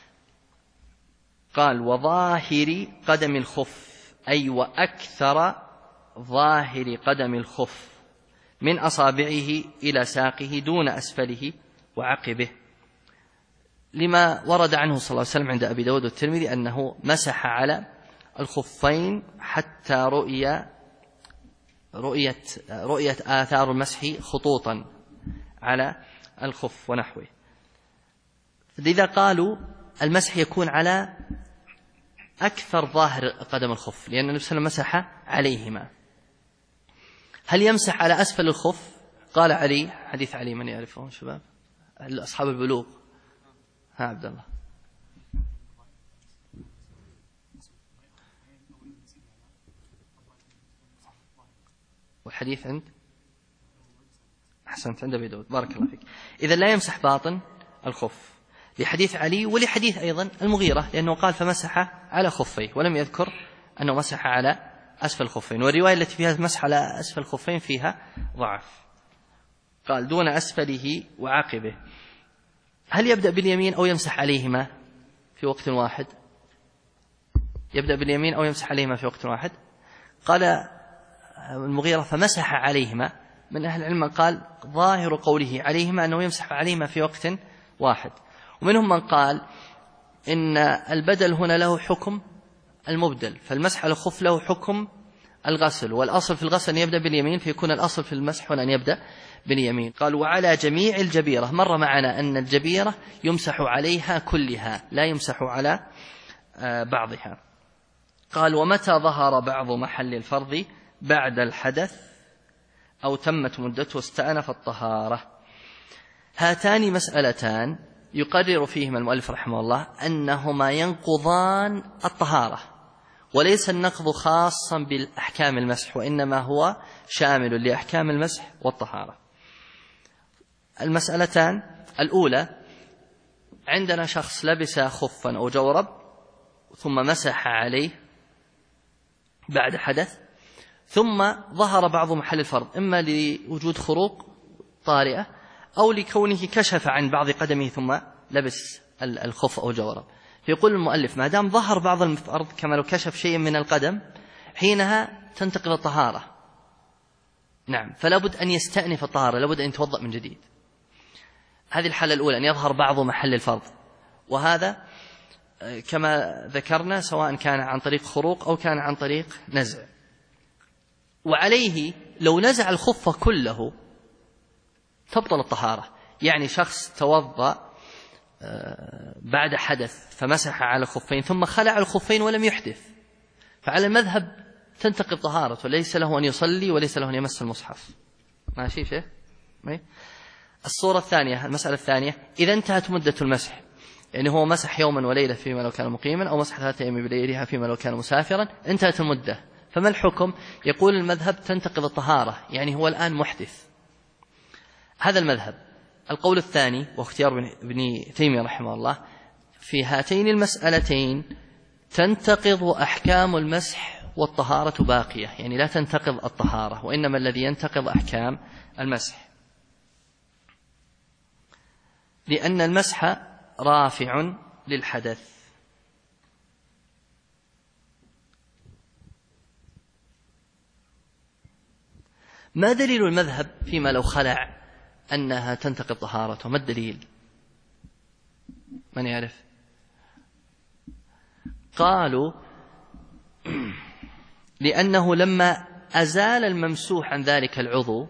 قال وظاهر قدم الخف، أي وأكثر ظاهر قدم الخف من أصابعه إلى ساقه دون أسفله وعقبه، لما ورد عنه صلى الله عليه وسلم عند أبي داود والترمذي أنه مسح على الخفين حتى رؤية آثار المسح خطوطا على الخف ونحوه. لذا قالوا المسح يكون على أكثر ظاهر قدم الخف لأن النبي صلى الله عليه وسلم مسح عليهما. هل يمسح على أسفل الخف؟ قال علي، حديث علي من يعرفه شباب أصحاب البلوغ؟ ها عبد الله. والحديث عند أحسنت عند أبي داود، بارك الله فيك. إذا لا يمسح باطن الخف لحديث علي ولحديث أيضا المغيرة، لأنه قال فمسح على خفيه ولم يذكر أنه مسح على أسفل الخفين، والرواية التي فيها مسح على أسفل الخفين فيها ضعف. قال دون أسفله وعقبه. هل يبدأ باليمين أو يمسح عليهما في وقت واحد؟ يبدأ باليمين أو يمسح عليهما في وقت واحد؟ قال المغيرة فمسح عليهما. من أهل العلم قال ظاهر قوله عليهما أنه يمسح عليهما في وقت واحد، ومنهم من قال إن البدل هنا له حكم المبدل، فالمسح على الخف له حكم الغسل، والأصل في الغسل أن يبدأ باليمين فيكون الأصل في المسح هنا أن يبدأ باليمين. قال وعلى جميع الجبيرة، مر معنا أن الجبيرة يمسح عليها كلها لا يمسح على بعضها. قال ومتى ظهر بعض محل الفرض بعد الحدث أو تمت مدته استأنف الطهارة. هاتان مسألتان يقرر فيهما المؤلف رحمه الله أنهما ينقضان الطهارة، وليس النقض خاصا بالأحكام المسح وإنما هو شامل لأحكام المسح والطهارة. المسألتان الأولى، عندنا شخص لبس خفا أو جورب ثم مسح عليه بعد حدث، ثم ظهر بعض محل الفرض إما لوجود خروق طارئة أو لكونه كشف عن بعض قدمه ثم لبس الخف أو جورب. فيقول المؤلف ما دام ظهر بعض الفرض كما لو كشف شيء من القدم حينها تنتقل الطهارة. نعم، فلا بد أن يستأنف الطهارة، لا بد أن يتوضأ من جديد. هذه الحالة الأولى، أن يظهر بعض محل الفرض، وهذا كما ذكرنا سواء كان عن طريق خروق أو كان عن طريق نزع. وعليه لو نزع الخف كله تبطل الطهارة. يعني شخص توضأ بعد حدث فمسح على الخفين ثم خلع الخفين ولم يحدث، فعلى المذهب تنتقض طهارته، ليس له أن يصلي وليس له أن يمس المصحف. ماشي شيء؟ الصورة الثانية، المسألة الثانية، إذا انتهت مدة المسح، يعني هو مسح يوما وليلة فيما لو كان مقيما أو مسح 3 أيام بليلها فيما لو كان مسافرا، انتهت المدة فما الحكم؟ يقول المذهب تنتقض الطهارة، يعني هو الآن محدث. هذا المذهب. القول الثاني واختيار ابن تيمية رحمه الله في هاتين المسألتين تنتقض أحكام المسح والطهارة باقية، يعني لا تنتقض الطهارة، وإنما الذي ينتقض أحكام المسح، لأن المسح رافع للحدث. ما دليل المذهب فيما لو خلع أنها تنتقض طهارته؟ ما الدليل؟ من يعرف؟ قالوا لأنه لما أزال الممسوح عن ذلك العضو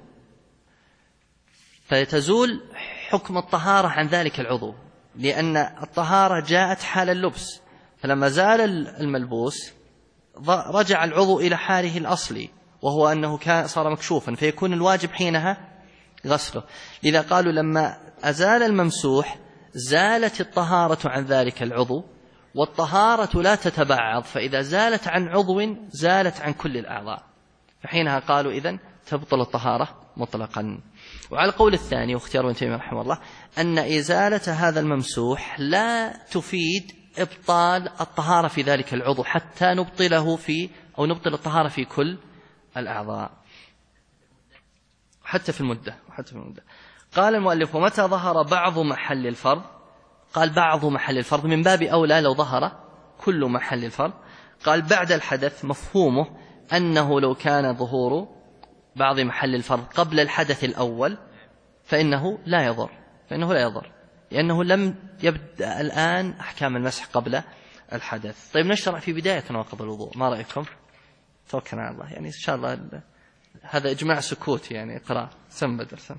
فتزول حكم الطهارة عن ذلك العضو، لأن الطهارة جاءت حال اللبس، فلما زال الملبوس رجع العضو إلى حاله الأصلي، وهو أنه صار مكشوفا، فيكون الواجب حينها غسله. لذا قالوا لما أزال الممسوح زالت الطهارة عن ذلك العضو، والطهارة لا تتبعض، فإذا زالت عن عضو زالت عن كل الأعضاء، فحينها قالوا إذن تبطل الطهارة مطلقا. وعلى القول الثاني واختيار ابن تيمية رحمه الله أن إزالة هذا الممسوح لا تفيد إبطال الطهارة في ذلك العضو حتى نبطله أو نبطل الطهارة في كل الأعضاء حتى في المدة. قال المؤلف ومتى ظهر بعض محل الفرض؟ قال بعض محل الفرض من باب أولى لو ظهر كل محل الفرض. قال بعد الحدث مفهومه أنه لو كان ظهور بعض محل الفرض قبل الحدث الأول فإنه لا يضر، لأنه لم يبدأ الآن أحكام المسح قبل الحدث. طيب نشرع في بداية نواقض الوضوء، ما رأيكم؟ توكلنا على الله، يعني إن شاء الله هذا إجماع سكوت، يعني اقرأ سم بدر سم.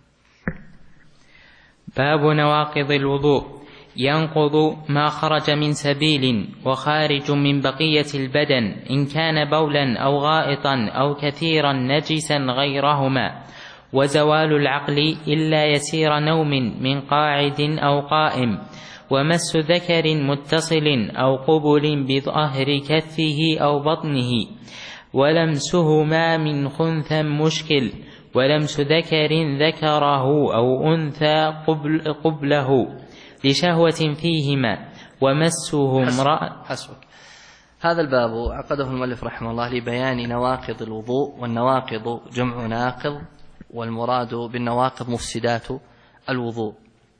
باب نواقض الوضوء. ينقض ما خرج من سبيل وخارج من بقية البدن إن كان بولا أو غائطا أو كثيرا نجسا غيرهما، وزوال العقل إلا يسير نوم من قاعد أو قائم، ومس ذكر متصل أو قبل بظهر كفه أو بطنه، ولمسهما من خنثى مشكل، ولمس ذكر ذكره أو أنثى قبله لشهوة فيهما، ومسه امرأة. حسبك. هذا الباب عقده المؤلف رحمه الله لبيان نواقض الوضوء، والنواقض جمع ناقض، والمراد بالنواقض مفسدات الوضوء.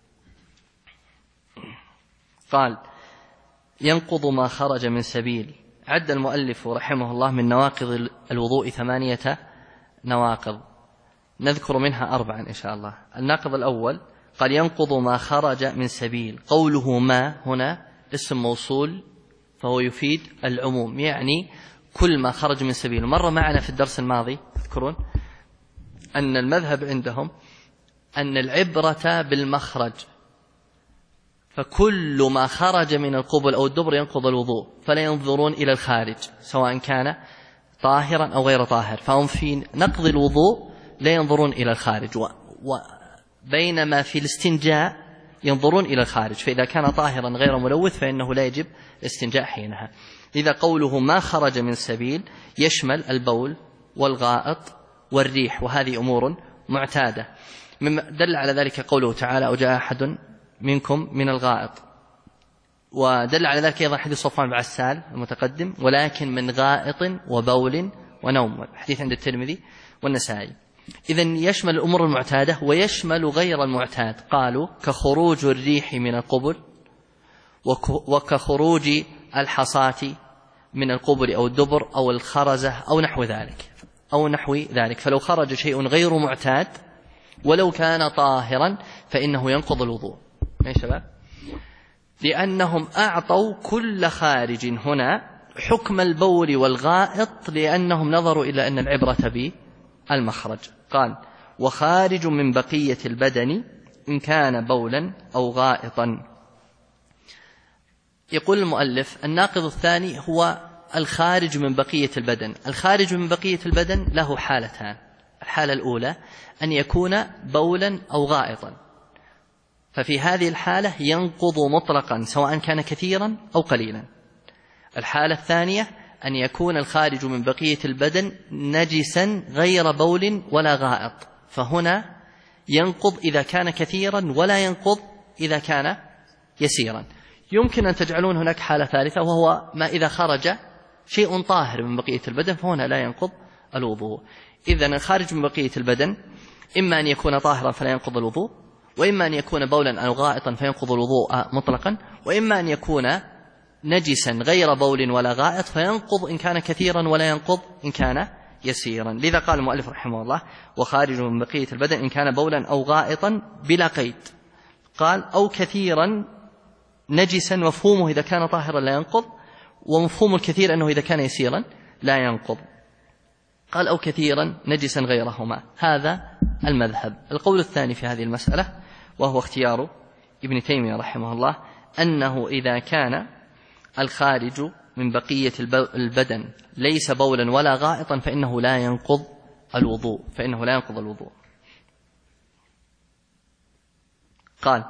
قال ينقض ما خرج من سبيل. عد المؤلف رحمه الله من نواقض الوضوء 8 نواقض، نذكر منها 4 إن شاء الله. الناقض الأول قال ينقض ما خرج من سبيل. قوله ما هنا اسم موصول فهو يفيد العموم، يعني كل ما خرج من سبيل. مر معنا في الدرس الماضي تذكرون أن المذهب عندهم أن العبرة بالمخرج، فكل ما خرج من القبل أو الدبر ينقض الوضوء، فلا ينظرون إلى الخارج سواء كان طاهرا أو غير طاهر، فهم في نقض الوضوء لا ينظرون إلى الخارج، بينما في الاستنجاء ينظرون إلى الخارج، فإذا كان طاهرا غير ملوث فإنه لا يجب الاستنجاء حينها. إذا قوله ما خرج من سبيل يشمل البول والغائط والريح، وهذه أمور معتادة. مما دل على ذلك قوله تعالى أو جاء أحد منكم من الغائط، ودل على ذلك أيضا حديث صفوان بن عسال المتقدم ولكن من غائط وبول ونوم، حديث عند الترمذي والنسائي. إذن يشمل الأمور المعتادة ويشمل غير المعتاد. قالوا كخروج الريح من القبل، وكخروج الحصاة من القبل أو الدبر أو الخرزة أو نحو ذلك. فلو خرج شيء غير معتاد ولو كان طاهرا فإنه ينقض الوضوء. يا شباب، لأنهم أعطوا كل خارج هنا حكم البول والغائط، لأنهم نظروا إلى أن العبرة بالمخرج. قال وخارج من بقية البدن إن كان بولا أو غائطا. يقول المؤلف الناقض الثاني هو الخارج من بقية البدن. الخارج من بقية البدن له حالتان. الحالة الأولى أن يكون بولا أو غائطا، ففي هذه الحالة ينقض مطلقا سواء كان كثيرا أو قليلا. الحالة الثانية أن يكون الخارج من بقية البدن نجسا غير بول ولا غائط، فهنا ينقض إذا كان كثيرا ولا ينقض إذا كان يسيرا. يمكن أن تجعلون هناك حالة ثالثة، وهو ما إذا خرج شيء طاهر من بقية البدن فهنا لا ينقض الوضوء. إذن الخارج من بقية البدن إما أن يكون طاهرا فلا ينقض الوضوء، وإما أن يكون بولا أو غائطا فينقض الوضوء مطلقا، وإما أن يكون نجسا غير بول ولا غائط فينقض إن كان كثيرا ولا ينقض إن كان يسيرا. لذا قال المؤلف رحمه الله وخارج من بقية البدن إن كان بولا أو غائطا بلا قيد. قال أو كثيرا نجسا، مفهومه إذا كان طاهرا لا ينقض، ومفهوم الكثير أنه إذا كان يسيرا لا ينقض. قال أو كثيرا نجسا غيرهما. هذا المذهب. القول الثاني في هذه المسألة وهو اختيار ابن تيمية رحمه الله أنه إذا كان الخارج من بقية البدن ليس بولا ولا غائطا فإنه لا ينقض الوضوء. قال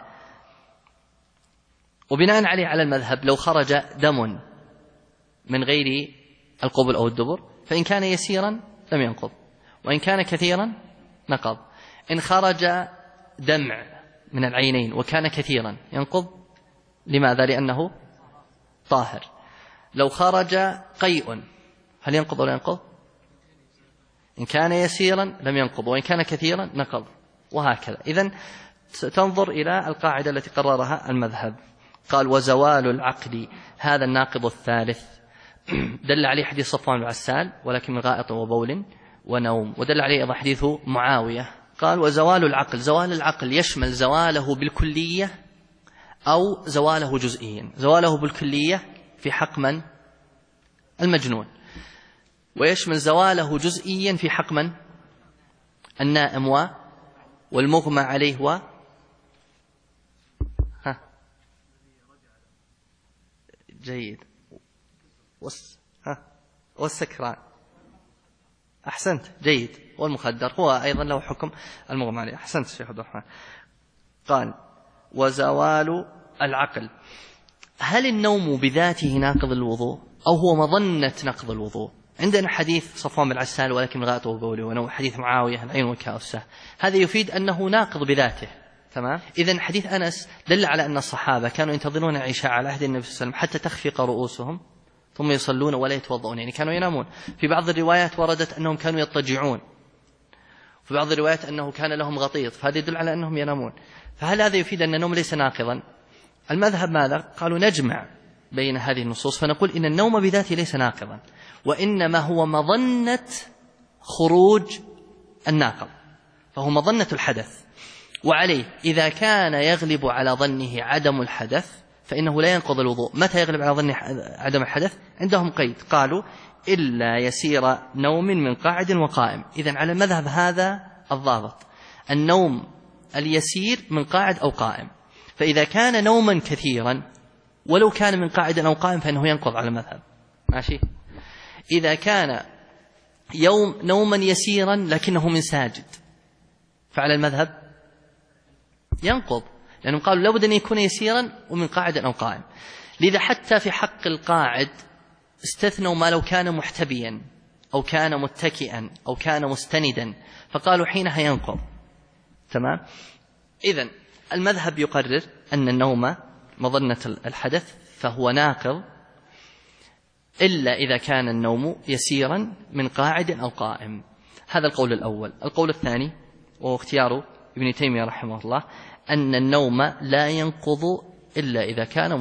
وبناء عليه على المذهب لو خرج دم من غير القبل أو الدبر فإن كان يسيرا لم ينقض، وإن كان كثيرا نقض. إن خرج دمع من العينين وكان كثيرا ينقض. لماذا؟ لأنه طاهر. لو خرج قيء هل ينقض ولا ينقض؟ إن كان يسيرا لم ينقض، وإن كان كثيرا نقض، وهكذا. إذن تنظر إلى القاعدة التي قررها المذهب. قال وزوال العقل هذا الناقض الثالث، دل عليه حديث صفوان بن عسال ولكن من غائط وبول ونوم، ودل عليه أيضا حديث معاوية. قال وزوال العقل، زوال العقل يشمل زواله بالكلية أو زواله جزئيا. زواله بالكلية في حق من؟ المجنون، ويشمل زواله جزئيا في حق من؟ النائم والمغمى عليه جيد والسكران. أحسنت، جيد. والمخدر هو أيضا له حكم المغمى عليه. أحسنت شيخ عبد الرحمن. قال وزوال العقل، هل النوم بذاته ناقض الوضوء أو هو مظنة نقض الوضوء؟ عندنا حديث صفوان بن عسال ولكن غائط وبول ونوم، حديث معاوية العين والكاوسة، هذا يفيد أنه ناقض بذاته. تمام. إذن حديث أنس دل على أن الصحابة كانوا ينتظرون العشاء على عهد النبي صلى الله عليه وسلم حتى تخفق رؤوسهم ثم يصلون ولا يتوضؤون، يعني كانوا ينامون. في بعض الروايات وردت أنهم كانوا يضطجعون، في بعض الروايات أنه كان لهم غطيط، فهذا يدل على أنهم ينامون. فهل هذا يفيد أن النوم ليس ناقضا؟ المذهب ماذا؟ قالوا نجمع بين هذه النصوص فنقول إن النوم بذاته ليس ناقضا، وإنما هو مظنة خروج الناقض، فهو مظنة الحدث. وعليه إذا كان يغلب على ظنه عدم الحدث فإنه لا ينقض الوضوء. متى يغلب على ظنه عدم الحدث؟ عندهم قيد، قالوا إلا يسير نوم من قاعد وقائم. إذن على المذهب هذا الضابط، النوم اليسير من قاعد أو قائم. فإذا كان نوما كثيرا ولو كان من قاعد أو قائم فإنه ينقض على المذهب. ماشي. إذا كان نوما يسيرا لكنه من ساجد فعلى المذهب ينقض، لأنهم قالوا لابد أن يكون يسيرا ومن قاعد أو قائم. لذا حتى في حق القاعد استثنوا ما لو كان محتبيا أو كان متكئا أو كان مستندا، فقالوا حينها ينقض. تمام. إذن المذهب يقرر أن النوم مظنة الحدث فهو ناقض إلا إذا كان النوم يسيرا من قاعد أو قائم. هذا القول الأول. القول الثاني وهو اختيار ابن تيمية رحمه الله أن النوم لا ينقض إلا إذا كان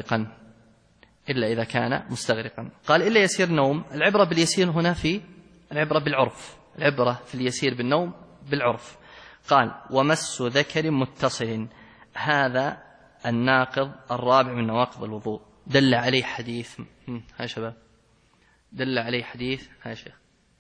مستغرقا. قال إلا يسير نوم. العبرة باليسير هنا في العبرة بالعرف، العبرة في اليسير بالنوم بالعرف. قال ومس ذكر متصل، هذا الناقض الرابع من نواقض الوضوء. دل عليه حديث هاي شباب، دل عليه حديث هاي شيخ.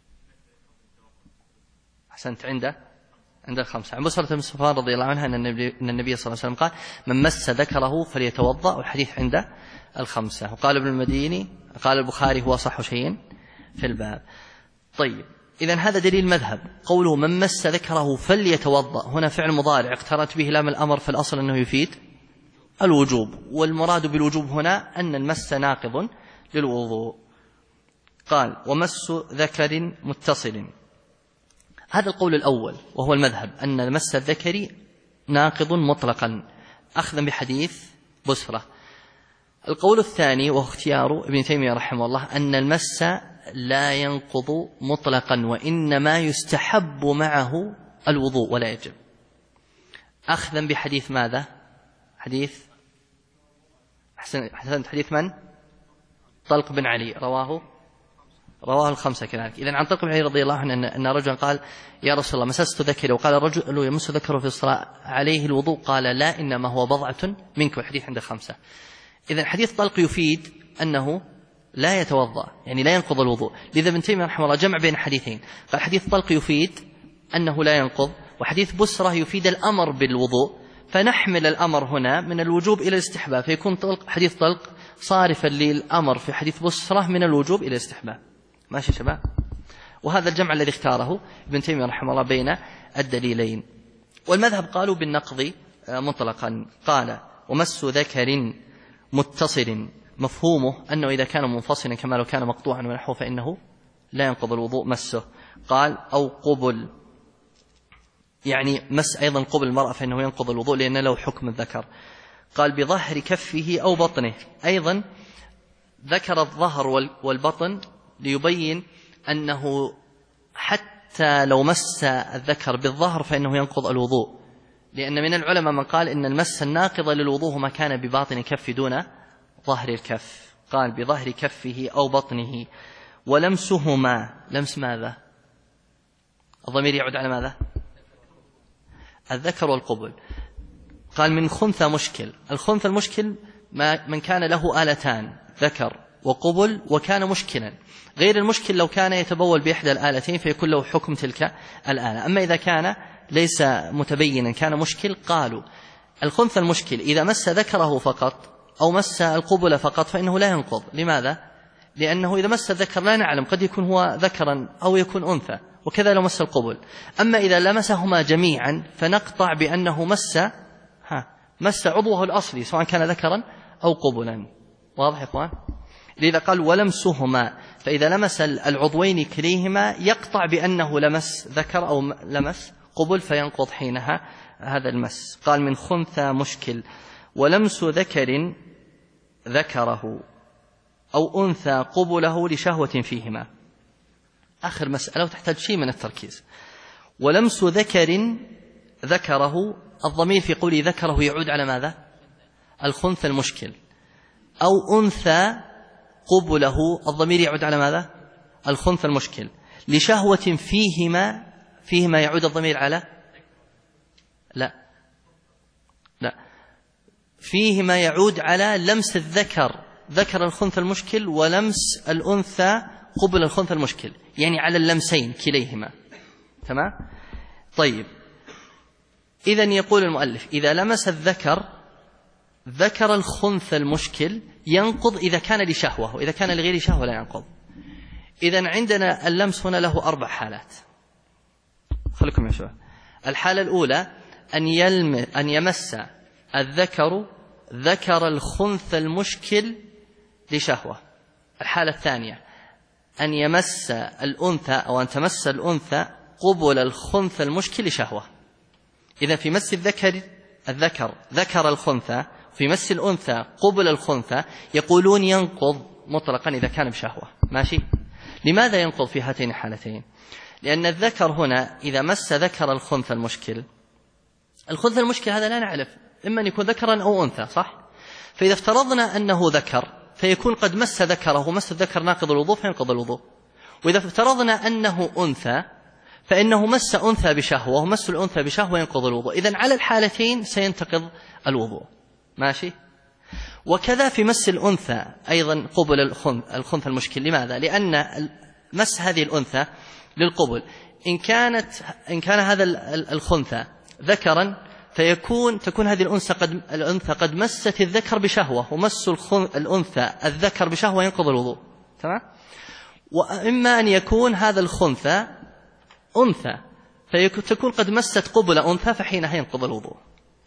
أحسنت. عند الخمسة. عن بصرة بن صفوان رضي الله عنها أن النبي صلى الله عليه وسلم قال من مس ذكره فليتوضأ، والحديث عند الخمسة. وقال ابن المديني قال البخاري هو صح شيء في الباب. طيب، إذن هذا دليل مذهب. قوله من مس ذكره فليتوضأ هنا فعل مضارع اقترنت به لام الأمر، في الأصل أنه يفيد الوجوب، والمراد بالوجوب هنا أن المس ناقض للوضوء. قال ومس ذكر متصل. هذا القول الأول وهو المذهب أن مس الذكر ناقض مطلقا أخذا بحديث بسرة. القول الثاني وهو اختيار ابن تيمية رحمه الله أن المس لا ينقض مطلقا وإنما يستحب معه الوضوء ولا يجب، أخذا بحديث ماذا؟ حديث حسنت حديث من؟ طلق بن علي رواه الخمسة كذلك. إذن عن طلق بن علي رضي الله عنه أن رجلا قال يا رسول الله مسست ذكره، وقال الرجل يمس ذكره في الصلاة عليه الوضوء؟ قال لا إنما هو بضعة منك، والحديث عند الخمسة. إذن حديث طلق يفيد أنه لا يتوضأ، يعني لا ينقض الوضوء. لذا ابن تيمية رحمه الله جمع بين حديثين، قال حديث طلق يفيد أنه لا ينقض، وحديث بسرة يفيد الأمر بالوضوء، فنحمل الأمر هنا من الوجوب إلى الاستحباب، فيكون حديث طلق صارفا للأمر في حديث بسرة من الوجوب إلى الاستحباب. ماشي شباب؟ وهذا الجمع الذي اختاره ابن تيمية رحمه الله بين الدليلين. والمذهب قالوا بالنقض مطلقا. قال ومس ذكر متصل، مفهومه أنه إذا كان منفصلا كما لو كان مقطوعا ونحوه فإنه لا ينقض الوضوء مسه. قال أو قبل، يعني مس أيضا قبل المرأة فإنه ينقض الوضوء لأن له حكم الذكر. قال بظهر كفه أو بطنه، أيضا ذكر الظهر والبطن ليبين أنه حتى لو مس الذكر بالظهر فإنه ينقض الوضوء، لأن من العلماء من قال إن المس الناقض للوضوء ما كان بباطن كف دون ظهر الكف. قال بظهر كفه أو بطنه. ولمسهما، لمس ماذا؟ الضمير يعود على ماذا؟ الذكر والقبل. قال من خنثى مشكل. الخنثى المشكل من كان له آلتان ذكر وقبل وكان مشكلا، غير المشكل لو كان يتبول بإحدى الآلتين فيكون له حكم تلك الآلة. أما إذا كان ليس متبينا كان مشكل، قالوا الخنثى المشكل إذا مس ذكره فقط أو مس القبل فقط فإنه لا ينقض. لماذا؟ لأنه إذا مس الذكر لا نعلم، قد يكون هو ذكرا أو يكون أنثى، وكذا لو مس القبل. أما إذا لمسهما جميعا فنقطع بأنه مس عضوه الأصلي سواء كان ذكرا أو قبلا. واضح يا إخوان؟ لذا قال ولمسهما، فإذا لمس العضوين كليهما يقطع بأنه لمس ذكر أو لمس قبل فينقض حينها هذا المس. قال من خنثى مشكل. ولمس ذكر ذكره أو أنثى قبله لشهوة فيهما. آخر مسألة وتحتاج شيء من التركيز. ولمس ذكر ذكره، الضمير في قوله ذكره يعود على ماذا؟ الخنثى المشكل. أو أنثى قبله، الضمير يعود على ماذا؟ الخنثى المشكل. لشهوة فيهما يعود الضمير على لا فيهما يعود على لمس الذكر ذكر الخنثى المشكل ولمس الأنثى قبل الخنثى المشكل، يعني على اللمسين كليهما. تمام؟ طيب، إذن يقول المؤلف إذا لمس الذكر ذكر الخنثى المشكل ينقض إذا كان لشهوة، وإذا كان لغير شهوة لا ينقض. إذن عندنا اللمس هنا له 4 حالات. خليكم يا شباب. الحالة الأولى أن يمس الذكر ذكر الخنثى المشكل لشهوة. الحالة الثانية أن يمس الأنثى أو أن تمس الأنثى قبل الخنثى المشكل لشهوة. إذا في مس الذكر ذكر الخنثى، في مس الأنثى قبل الخنثى، يقولون ينقض مطلقا إذا كان بشهوة. ماشي؟ لماذا ينقض في هاتين الحالتين؟ لأن الذكر هنا إذا مس ذكر الخنثى المشكل، الخنثى المشكل هذا لا نعرف إما أن يكون ذكرا أو أنثى، صح؟ فإذا افترضنا أنه ذكر فيكون قد مس ذكره، ومس الذكر ناقض الوضوء فينقض الوضوء. وإذا افترضنا أنه أنثى فإنه مس أنثى بشهوة، ومس الأنثى بشهوة ينقض الوضوء. إذن على الحالتين سينتقض الوضوء. ماشي؟ وكذا في مس الأنثى أيضا قبل الخنثى المشكل. لماذا؟ لأن مس هذه الأنثى للقبل، إن كان هذا الخنثى ذكرا تكون هذه الأنثى قد مست الذكر بشهوة، ومس الأنثى الذكر بشهوة ينقض الوضوء. تمام؟ وإما أن يكون هذا الخنثى أنثى فتكون قد مست قبل أنثى فحينها ينقض الوضوء.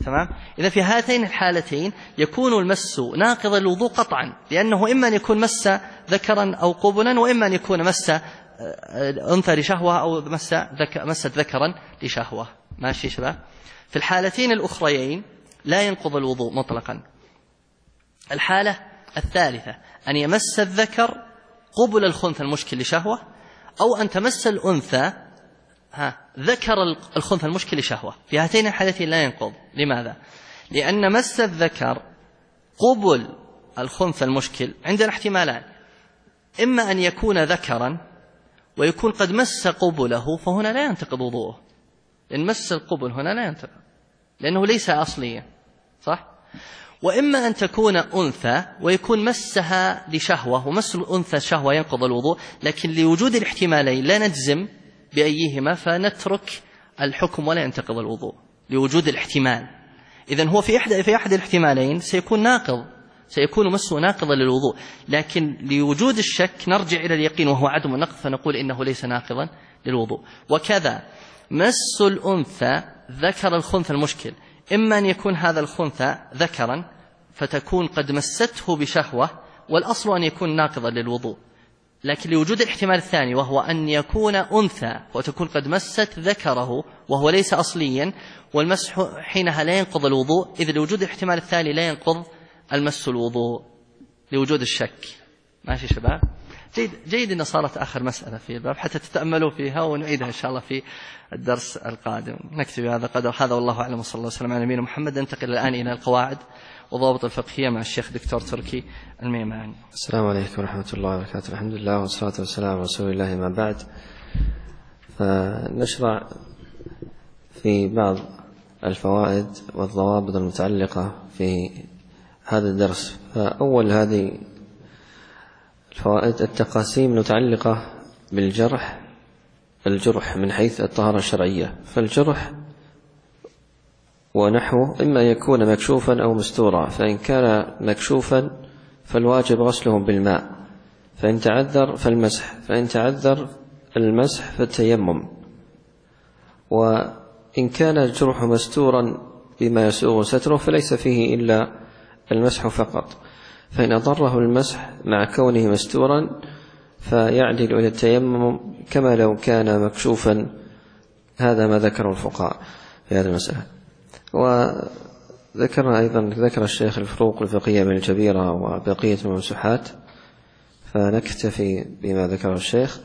تمام. إذا في هاتين الحالتين يكون المس ناقضا للوضوء قطعا، لأنه إما أن يكون مس ذكرا أو قبلا، وإما أن يكون مس أنثى لشهوة أو مست ذكرا لشهوة. ماشي شباب. في الحالتين الأخريين لا ينقض الوضوء مطلقا. الحالة الثالثة أن يمس الذكر قبل الخنثى المشكل لشهوة، أو أن تمس الأنثى ذكر الخنثى المشكل لشهوة. في هاتين الحالتين لا ينقض. لماذا؟ لأن مس الذكر قبل الخنثى المشكل عندنا احتمالان: إما أن يكون ذكرا ويكون قد مس قبله، فهنا لا ينتقض وضوءه، لأن مس القبل هنا لا ينتقض لأنه ليس أصليا، صح؟ وإما أن تكون أنثى ويكون مسها لشهوة، ومس الأنثى شهوة ينقض الوضوء، لكن لوجود الاحتمالين لا نجزم بأيهما فنترك الحكم ولا ينتقض الوضوء لوجود الاحتمال. إذن هو في أحد الاحتمالين سيكون ناقض، سيكون مسه ناقضا للوضوء، لكن لوجود الشك نرجع إلى اليقين وهو عدم النقض فنقول إنه ليس ناقضا للوضوء. وكذا مس الأنثى ذكر الخنثى المشكل، إما أن يكون هذا الخنثى ذكرا فتكون قد مسته بشهوة، والأصل أن يكون ناقضا للوضوء، لكن لوجود الاحتمال الثاني وهو أن يكون أنثى وتكون قد مست ذكره وهو ليس أصليا، والمسح حينها لا ينقض الوضوء، إذ لوجود الاحتمال الثاني لا ينقض المس الوضوء لوجود الشك. ماشي شباب؟ جيد أن صارت آخر مسألة في الباب حتى تتأملوا فيها، ونعيدها إن شاء الله في الدرس القادم. نكتب هذا قدر هذا، والله أعلم، وصلى الله وسلم على نبينا محمد. ننتقل الآن إلى القواعد وضوابط الفقهية مع الشيخ دكتور تركي الميماني. السلام عليكم ورحمة الله وبركاته. الحمد لله والصلاة والسلام على رسول الله، ما بعد. فنشرع في بعض الفوائد والضوابط المتعلقة في هذا الدرس. فأول هذه الفوائد التقاسيم المتعلقة بالجرح، الجرح من حيث الطهارة الشرعية. فالجرح ونحوه إما يكون مكشوفا أو مستورا، فإن كان مكشوفا فالواجب غسله بالماء، فإن تعذر فالمسح، فإن تعذر المسح فالتيمم. وإن كان الجرح مستورا بما يسوغ ستره فليس فيه إلا المسح فقط، فإن أضره المسح مع كونه مستورا فيعدل إلى التيمم كما لو كان مكشوفا. هذا ما ذكر الفقهاء في هذه المسألة. وذكرنا أيضا ذكر الشيخ الفروق الفقهية بين الجبيرة وبقية الممسوحات، فنكتفي بما ذكر الشيخ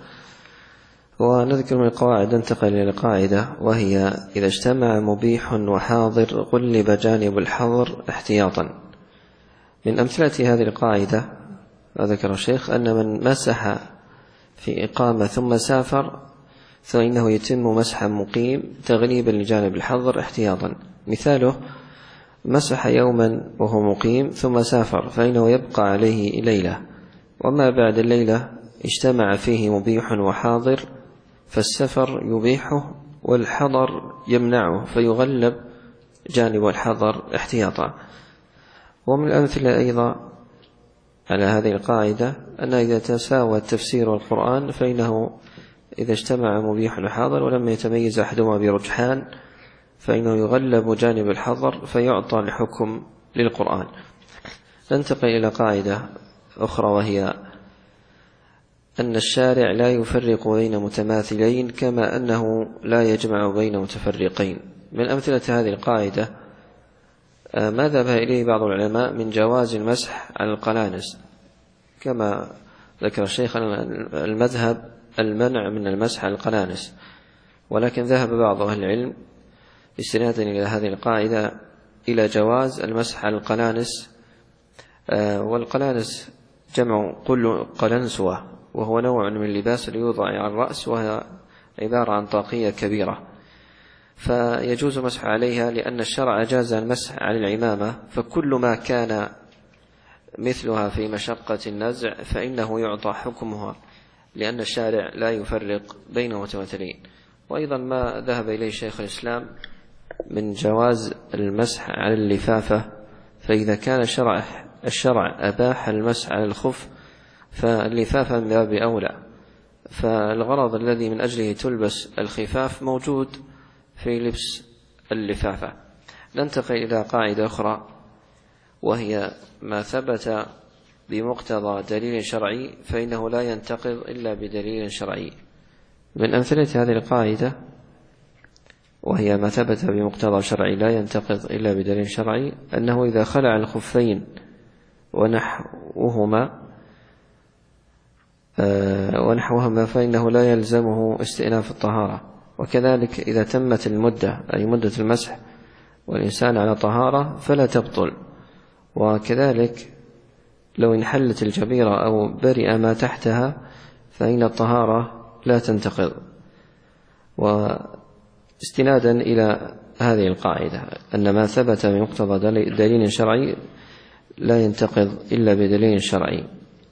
ونذكر من القواعد. ننتقل إلى القاعدة، وهي إذا اجتمع مبيح وحاضر غلب جانب الحظر احتياطا. من أمثلة هذه القاعدة ذكر الشيخ أن من مسح في إقامة ثم سافر فإنه يتم مسح مقيم تغليبا لجانب الحظر احتياطا. مثاله: مسح يوما وهو مقيم ثم سافر فإنه يبقى عليه ليلة، وما بعد الليلة اجتمع فيه مبيح وحاضر فالسفر يبيحه والحظر يمنعه فيغلب جانب الحظر احتياطا. ومن الأمثلة أيضا على هذه القاعدة أن إذا تساوى تفسير القرآن فإنه إذا اجتمع مبيح وحاضر ولم يتميز أحدهما برجحان فإنه يغلب جانب الحظر فيعطى الحكم للقرآن. ننتقل إلى قاعدة أخرى، وهي أن الشارع لا يفرق بين متماثلين كما أنه لا يجمع بين متفرقين. من أمثلة هذه القاعدة ما ذهب إليه بعض العلماء من جواز المسح على القلانس، كما ذكر الشيخ المذهب المنع من المسح على القلانس، ولكن ذهب بعض أهل العلم استنادا إلى هذه القاعدة إلى جواز المسح على القلانس. والقلانس جمع كل قلنسوة، وهو نوع من اللباس يوضع على الرأس، وهي عبارة عن طاقية كبيرة، فيجوز مسح عليها لأن الشرع أجاز المسح على العمامة، فكل ما كان مثلها في مشقة النزع فإنه يعطى حكمها لأن الشارع لا يفرق بين متماثلين. وأيضا ما ذهب إليه شيخ الإسلام من جواز المسح على اللفافة، فإذا كان الشرع أباح المسح على الخف فاللفافة من باب أولى، فالغرض الذي من أجله تلبس الخفاف موجود في لبس اللفافة. ننتقل إلى قاعدة أخرى، وهي ما ثبت بمقتضى دليل شرعي فإنه لا ينتقض إلا بدليل شرعي. من أمثلة هذه القاعدة وهي ما ثبت بمقتضى شرعي لا ينتقض إلا بدليل شرعي، أنه إذا خلع الخفين ونحوهما فإنه لا يلزمه استئناف الطهارة. وكذلك إذا تمت المدة أي مدة المسح والإنسان على طهارة فلا تبطل. وكذلك لو انحلت الجبيرة أو برئ ما تحتها فإن الطهارة لا تنتقض. واستنادا إلى هذه القاعدة أن ما ثبت بمقتضى دليل شرعي لا ينتقض إلا بدليل شرعي.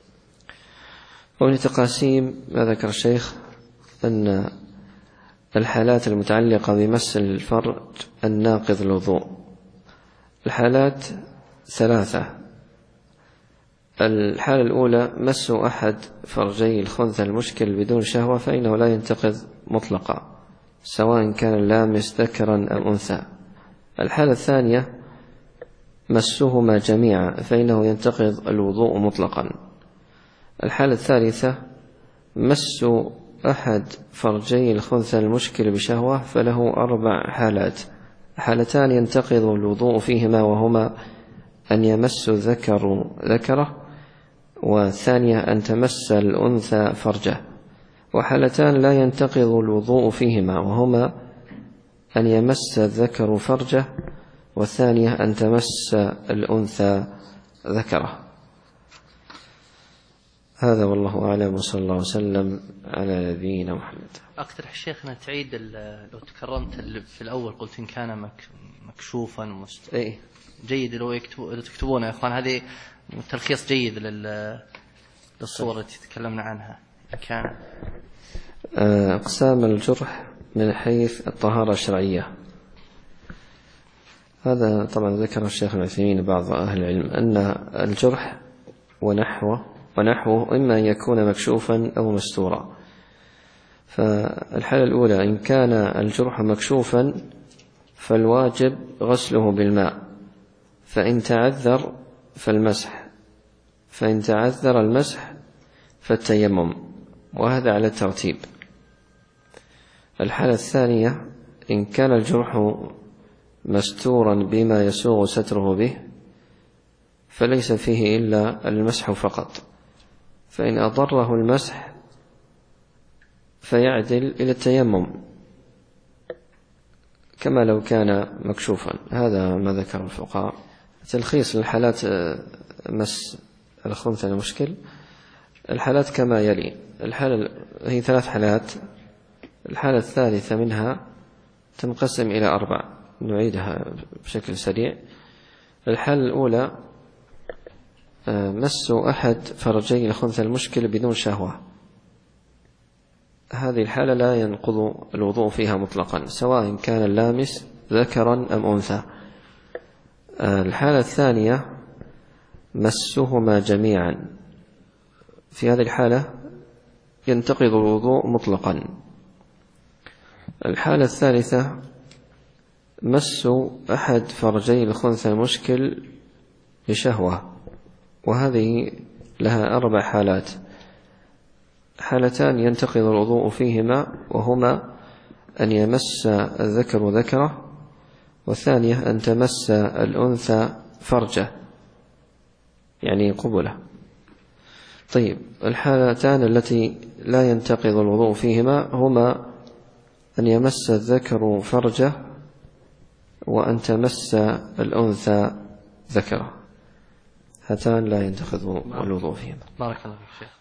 ومن تقاسيم ما ذكر الشيخ أن الحالات المتعلقة بمس الفرج الناقض الوضوء. الحالات ثلاثة. الحالة الأولى مس أحد فرجي الخنثى المشكل بدون شهوة فإنه لا ينتقض مطلقا سواء كان اللامس ذكرا أو أنثى. الحالة الثانية مسهما جميعا فإنه ينتقض الوضوء مطلقا. الحالة الثالثة مس أحد فرجي الخنثى المشكل بشهوة فله 4 حالات. حالتان ينتقض الوضوء فيهما وهما أن يمس الذكر ذكره، والثانية أن تمس الأنثى فرجه. وحالتان لا ينتقض الوضوء فيهما وهما أن يمس الذكر فرجه، والثانية أن تمس الأنثى ذكره. هذا والله أعلم، وصلى الله وسلم على نبينا محمد. أقترح شيخنا تعيد لو تكرمت في الأول قلت إن كان مكشوفا جيد لو تكتبونه يا أخوان. هذه تلخيص جيد للصورة التي تكلمنا عنها. كان أقسام الجرح من حيث الطهارة الشرعية. هذا طبعا ذكر الشيخ العثيمين بعض أهل العلم أن الجرح ونحوه إما أن يكون مكشوفا أو مستورا. فالحالة الأولى إن كان الجرح مكشوفا فالواجب غسله بالماء، فإن تعذر فالمسح، فإن تعذر المسح فالتيمم، وهذا على الترتيب. الحالة الثانية إن كان الجرح مستورا بما يسوغ ستره به فليس فيه إلا المسح فقط، فإن أضره المسح فيعدل إلى التيمم كما لو كان مكشوفا. هذا ما ذكر الفقهاء. تلخيص للحالات مس الخنثى المشكل. الحالات كما يلي. الحالة هي 3 حالات. الحالة الثالثة منها تنقسم إلى 4، نعيدها بشكل سريع. الحالة الأولى مس أحد فرجي الخنثى المشكل بدون شهوة. هذه الحالة لا ينقض الوضوء فيها مطلقا سواء كان اللامس ذكرا أم أنثى. الحالة الثانية مسهما جميعا. في هذه الحالة ينتقض الوضوء مطلقا. الحالة الثالثة مس أحد فرجي الخنثى المشكل بشهوة، وهذه لها 4 حالات. حالتان ينتقض الوضوء فيهما وهما أن يمس الذكر ذكره، والثانية أن تمس الأنثى فرجه يعني قبله. طيب، الحالتان التي لا ينتقض الوضوء فيهما هما أن يمس الذكر فرجه وأن تمس الأنثى ذكره. هاتان لا ينتقض الوضوء فيهما. بارك الله فيك شيخ.